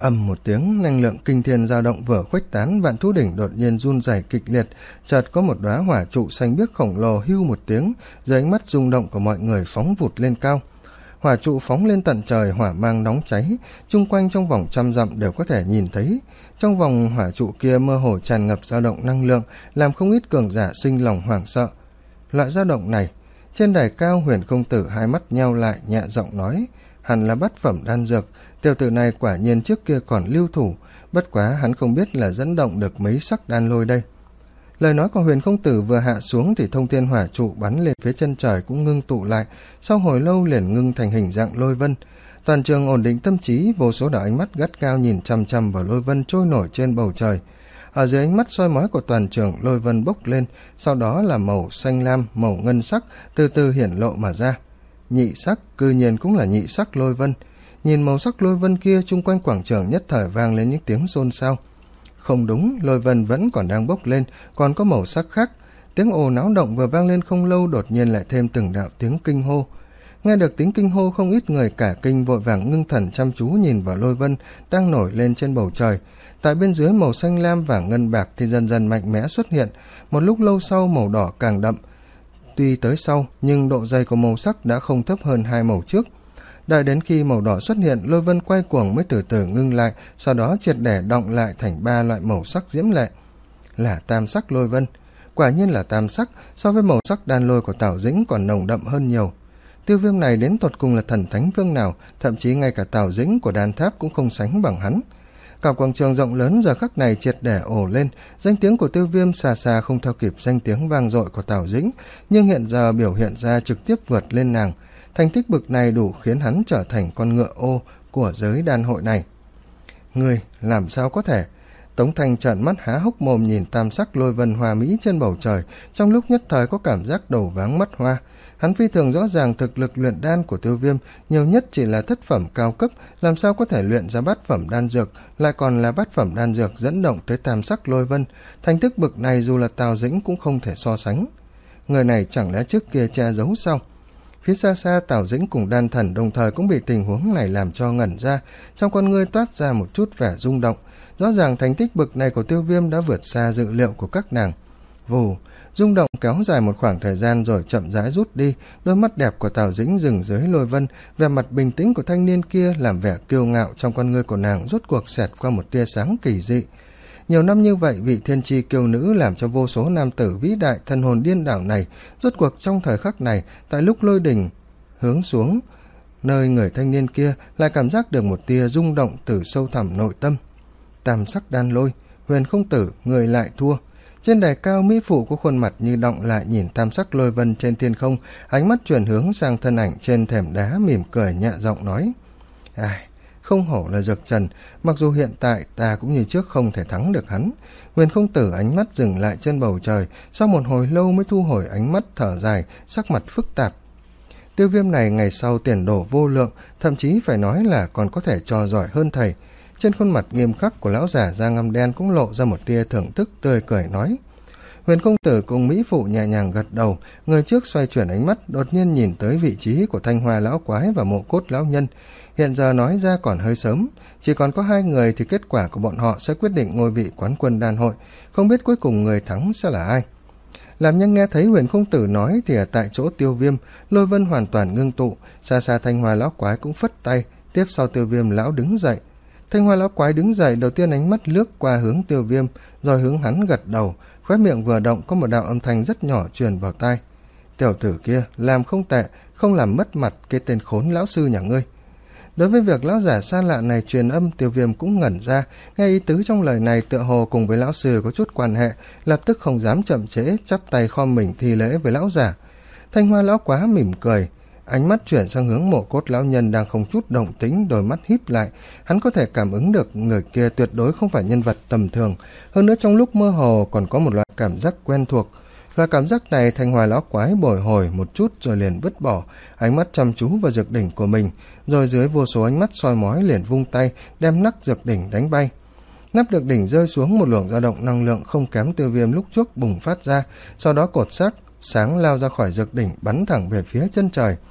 Ầm một tiếng, năng lượng kinh thiên dao động vừa khuếch tán, Vạn Thú Đỉnh đột nhiên run rẩy kịch liệt, chợt có một đóa hỏa trụ xanh biếc khổng lồ hưu một tiếng, dưới ánh mắt rung động của mọi người phóng vụt lên cao. Hỏa trụ phóng lên tận trời, hỏa mang nóng cháy, chung quanh trong vòng trăm dặm đều có thể nhìn thấy. Trong vòng hỏa trụ kia mơ hồ tràn ngập dao động năng lượng, làm không ít cường giả sinh lòng hoảng sợ. Loại dao động này, trên đài cao Huyền Công Tử hai mắt nheo lại, nhẹ giọng nói, hẳn là bát phẩm đan dược. Tiểu tử này quả nhiên trước kia còn lưu thủ, bất quá hắn không biết là dẫn động được mấy sắc đan lôi đây. Lời nói của Huyền Không Tử vừa hạ xuống thì thông thiên hỏa trụ bắn lên phía chân trời cũng ngưng tụ lại, sau hồi lâu liền ngưng thành hình dạng lôi vân. Toàn trường ổn định tâm trí, vô số đạo ánh mắt gắt cao nhìn chằm chằm vào lôi vân trôi nổi trên bầu trời. Ở dưới ánh mắt soi mói của toàn trường, lôi vân bốc lên, sau đó là màu xanh lam, màu ngân sắc từ từ hiển lộ mà ra. Nhị sắc, cư nhiên cũng là nhị sắc lôi vân. Nhìn màu sắc lôi vân kia, chung quanh quảng trường nhất thời vang lên những tiếng xôn xao. Không đúng, lôi vân vẫn còn đang bốc lên, còn có màu sắc khác. Tiếng ồ náo động vừa vang lên không lâu, đột nhiên lại thêm từng đạo tiếng kinh hô. Nghe được tiếng kinh hô, không ít người cả kinh vội vàng ngưng thần chăm chú nhìn vào lôi vân đang nổi lên trên bầu trời. Tại bên dưới màu xanh lam và ngân bạc thì dần dần mạnh mẽ xuất hiện, một lúc lâu sau màu đỏ càng đậm. Tuy tới sau, nhưng độ dày của màu sắc đã không thấp hơn hai màu trước. Đợi đến khi màu đỏ xuất hiện, lôi vân quay cuồng mới từ từ ngưng lại, sau đó triệt để đọng lại thành ba loại màu sắc diễm lệ. Là tam sắc lôi vân. Quả nhiên là tam sắc, so với màu sắc đan lôi của Tào Dĩnh còn nồng đậm hơn nhiều. Tiêu Viêm này đến tột cùng là thần thánh vương nào, thậm chí ngay cả Tào Dĩnh của đan tháp cũng không sánh bằng hắn. Cả quảng trường rộng lớn giờ khắc này triệt để ồ lên, danh tiếng của Tiêu Viêm xa xa không theo kịp danh tiếng vang dội của Tào Dĩnh, nhưng hiện giờ biểu hiện ra trực tiếp vượt lên nàng. Thành tích bực này đủ khiến hắn trở thành con ngựa ô của giới đan hội này. Người làm sao có thể? Tống Thanh trợn mắt há hốc mồm nhìn tam sắc lôi vân hoa mỹ trên bầu trời, trong lúc nhất thời có cảm giác đầu váng mắt hoa. Hắn phi thường rõ ràng thực lực luyện đan của Tiêu Viêm nhiều nhất chỉ là thất phẩm cao cấp, làm sao có thể luyện ra bát phẩm đan dược, lại còn là bát phẩm đan dược dẫn động tới tam sắc lôi vân. Thành tích bực này dù là Tào Dĩnh cũng không thể so sánh. Người này chẳng lẽ trước kia che giấu sao? Phía xa xa Tào Dĩnh cùng đan thần đồng thời cũng bị tình huống này làm cho ngẩn ra, trong con ngươi toát ra một chút vẻ rung động. Rõ ràng thành tích bực này của Tiêu Viêm đã vượt xa dự liệu của các nàng. Vù, rung động kéo dài một khoảng thời gian rồi chậm rãi rút đi, đôi mắt đẹp của Tào Dĩnh dừng dưới lôi vân, vẻ mặt bình tĩnh của thanh niên kia làm vẻ kiêu ngạo trong con ngươi của nàng rốt cuộc xẹt qua một tia sáng kỳ dị. Nhiều năm như vậy, vị thiên tri kiêu nữ làm cho vô số nam tử vĩ đại thần hồn điên đảo này, rốt cuộc trong thời khắc này, tại lúc lôi đỉnh hướng xuống, nơi người thanh niên kia lại cảm giác được một tia rung động từ sâu thẳm nội tâm. Tam sắc đan lôi, Huyền Không Tử, người lại thua. Trên đài cao, mỹ phụ có khuôn mặt như động lại nhìn tam sắc lôi vân trên thiên không, ánh mắt chuyển hướng sang thân ảnh trên thềm đá, mỉm cười nhẹ giọng nói: ai, không hổ là Dược Trần, mặc dù hiện tại ta cũng như trước không thể thắng được hắn. Huyền Không Tử ánh mắt dừng lại trên bầu trời, sau một hồi lâu mới thu hồi ánh mắt, thở dài, sắc mặt phức tạp. Tiêu Viêm này ngày sau tiền đồ vô lượng, thậm chí phải nói là còn có thể trò giỏi hơn thầy. Trên khuôn mặt nghiêm khắc của lão giả da ngăm đen cũng lộ ra một tia thưởng thức, tươi cười nói. Huyền Không Tử cùng mỹ phụ nhẹ nhàng gật đầu, người trước xoay chuyển ánh mắt, đột nhiên nhìn tới vị trí của Thanh Hoa lão quái và Mộ Cốt lão nhân. Hiện giờ nói ra còn hơi sớm, chỉ còn có hai người thì kết quả của bọn họ sẽ quyết định ngôi vị quán quân đan hội, không biết cuối cùng người thắng sẽ là ai. Làm nhân nghe thấy Huyền Không Tử nói thì ở tại chỗ Tiêu Viêm, lôi vân hoàn toàn ngưng tụ, xa xa Thanh Hoa lão quái cũng phất tay, tiếp sau Tiêu Viêm lão đứng dậy. Thanh Hoa lão quái đứng dậy, đầu tiên ánh mắt lướt qua hướng Tiêu Viêm, rồi hướng hắn gật đầu, khóe miệng vừa động có một đạo âm thanh rất nhỏ truyền vào tai. Tiểu tử kia làm không tệ, không làm mất mặt cái tên khốn lão sư nhà ngươi. Đối với việc lão giả xa lạ này truyền âm, Tiêu Viêm cũng ngẩn ra, nghe ý tứ trong lời này tựa hồ cùng với lão sư có chút quan hệ, lập tức không dám chậm trễ, chắp tay khom mình thi lễ với lão giả. Thanh Hoa lão quá mỉm cười, ánh mắt chuyển sang hướng Mộ Cốt lão nhân đang không chút động tĩnh, đôi mắt híp lại. Hắn có thể cảm ứng được người kia tuyệt đối không phải nhân vật tầm thường, hơn nữa trong lúc mơ hồ còn có một loại cảm giác quen thuộc. Loại cảm giác này Thanh Hoa lão quái bồi hồi một chút rồi liền vứt bỏ, ánh mắt chăm chú vào dược đỉnh của mình, rồi dưới vô số ánh mắt soi mói liền vung tay đem nắp dược đỉnh đánh bay. Nắp dược đỉnh rơi xuống, một luồng dao động năng lượng không kém Tiêu Viêm lúc trước bùng phát ra, sau đó cột xác sáng lao ra khỏi dược đỉnh bắn thẳng về phía chân trời.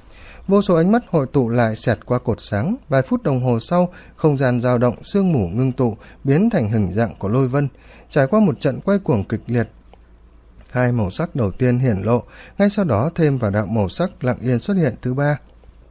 Vô số ánh mắt hội tụ lại xẹt qua cột sáng. Vài phút đồng hồ sau, không gian dao động, sương mù ngưng tụ, biến thành hình dạng của lôi vân. Trải qua một trận quay cuồng kịch liệt, hai màu sắc đầu tiên hiển lộ, ngay sau đó thêm vào đạo màu sắc lặng yên xuất hiện thứ ba.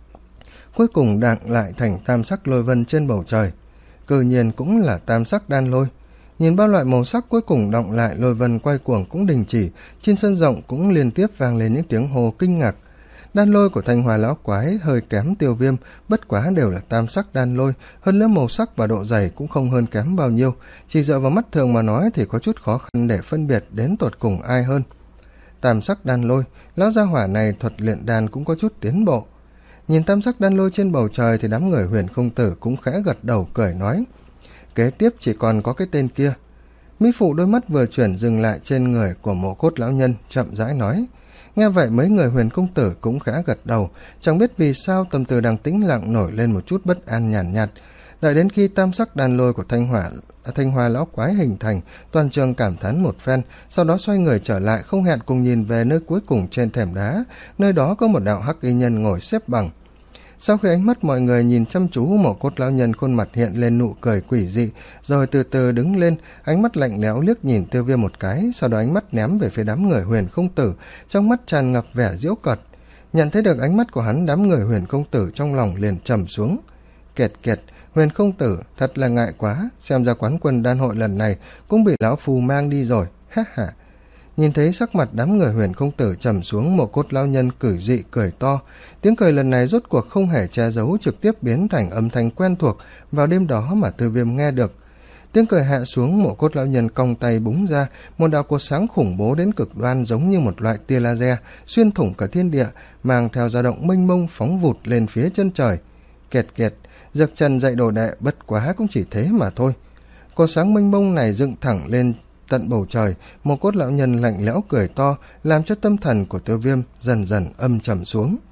Cuối cùng đạn lại thành tam sắc lôi vân trên bầu trời. Cự nhiên cũng là tam sắc đan lôi. Nhìn bao loại màu sắc cuối cùng động lại, lôi vân quay cuồng cũng đình chỉ, trên sân rộng cũng liên tiếp vang lên những tiếng hô kinh ngạc. Đan lôi của Thanh Hoa lão quái hơi kém Tiêu Viêm, bất quá đều là tam sắc đan lôi, hơn nữa màu sắc và độ dày cũng không hơn kém bao nhiêu, chỉ dựa vào mắt thường mà nói thì có chút khó khăn để phân biệt đến tột cùng ai hơn. Tam sắc đan lôi, lão gia hỏa này thuật luyện đan cũng có chút tiến bộ. Nhìn tam sắc đan lôi trên bầu trời thì đám người Huyền Không Tử cũng khẽ gật đầu cười nói, kế tiếp chỉ còn có cái tên kia. Mỹ Phụ đôi mắt vừa chuyển dừng lại trên người của Mộ Cốt lão nhân, chậm rãi nói. Nghe vậy mấy người Huyền Công Tử cũng khẽ gật đầu, chẳng biết vì sao tâm tư đang tĩnh lặng nổi lên một chút bất an nhàn nhạt, nhạt. Đợi đến khi tam sắc đan lôi của Thanh Hỏa Thanh Hoa lão quái hình thành, toàn trường cảm thán một phen, sau đó xoay người trở lại, không hẹn cùng nhìn về nơi cuối cùng trên thềm đá, nơi đó có một đạo hắc y nhân ngồi xếp bằng. Sau khi ánh mắt mọi người nhìn chăm chú, Mộ Cốt lão nhân khuôn mặt hiện lên nụ cười quỷ dị, rồi từ từ đứng lên, ánh mắt lạnh lẽo liếc nhìn Tiêu Viêm một cái, sau đó ánh mắt ném về phía đám người Huyền Không Tử, trong mắt tràn ngập vẻ giễu cợt. Nhận thấy được ánh mắt của hắn, đám người Huyền Không Tử trong lòng liền trầm xuống. Kiệt kiệt, Huyền Không Tử, thật là ngại quá, xem ra quán quân đan hội lần này cũng bị lão phù mang đi rồi, ha ha. Nhìn thấy sắc mặt đám người Huyền Không Tử trầm xuống, Mộ Cốt lão nhân cử dị cười to. Tiếng cười lần này rốt cuộc không hề che giấu, trực tiếp biến thành âm thanh quen thuộc vào đêm đó mà Tiêu Viêm nghe được. Tiếng cười hạ xuống, Mộ Cốt lão nhân cong tay búng ra, một đạo cột sáng khủng bố đến cực đoan giống như một loại tia laser xuyên thủng cả thiên địa, mang theo dao động mênh mông phóng vụt lên phía chân trời. Kiệt kiệt, giật chân dạy đồ đệ, bất quá cũng chỉ thế mà thôi. Cột sáng mênh mông này dựng thẳng lên tận bầu trời, Mộ Cốt lão nhân lạnh lẽo cười to, làm cho tâm thần của Tiêu Viêm dần dần âm trầm xuống.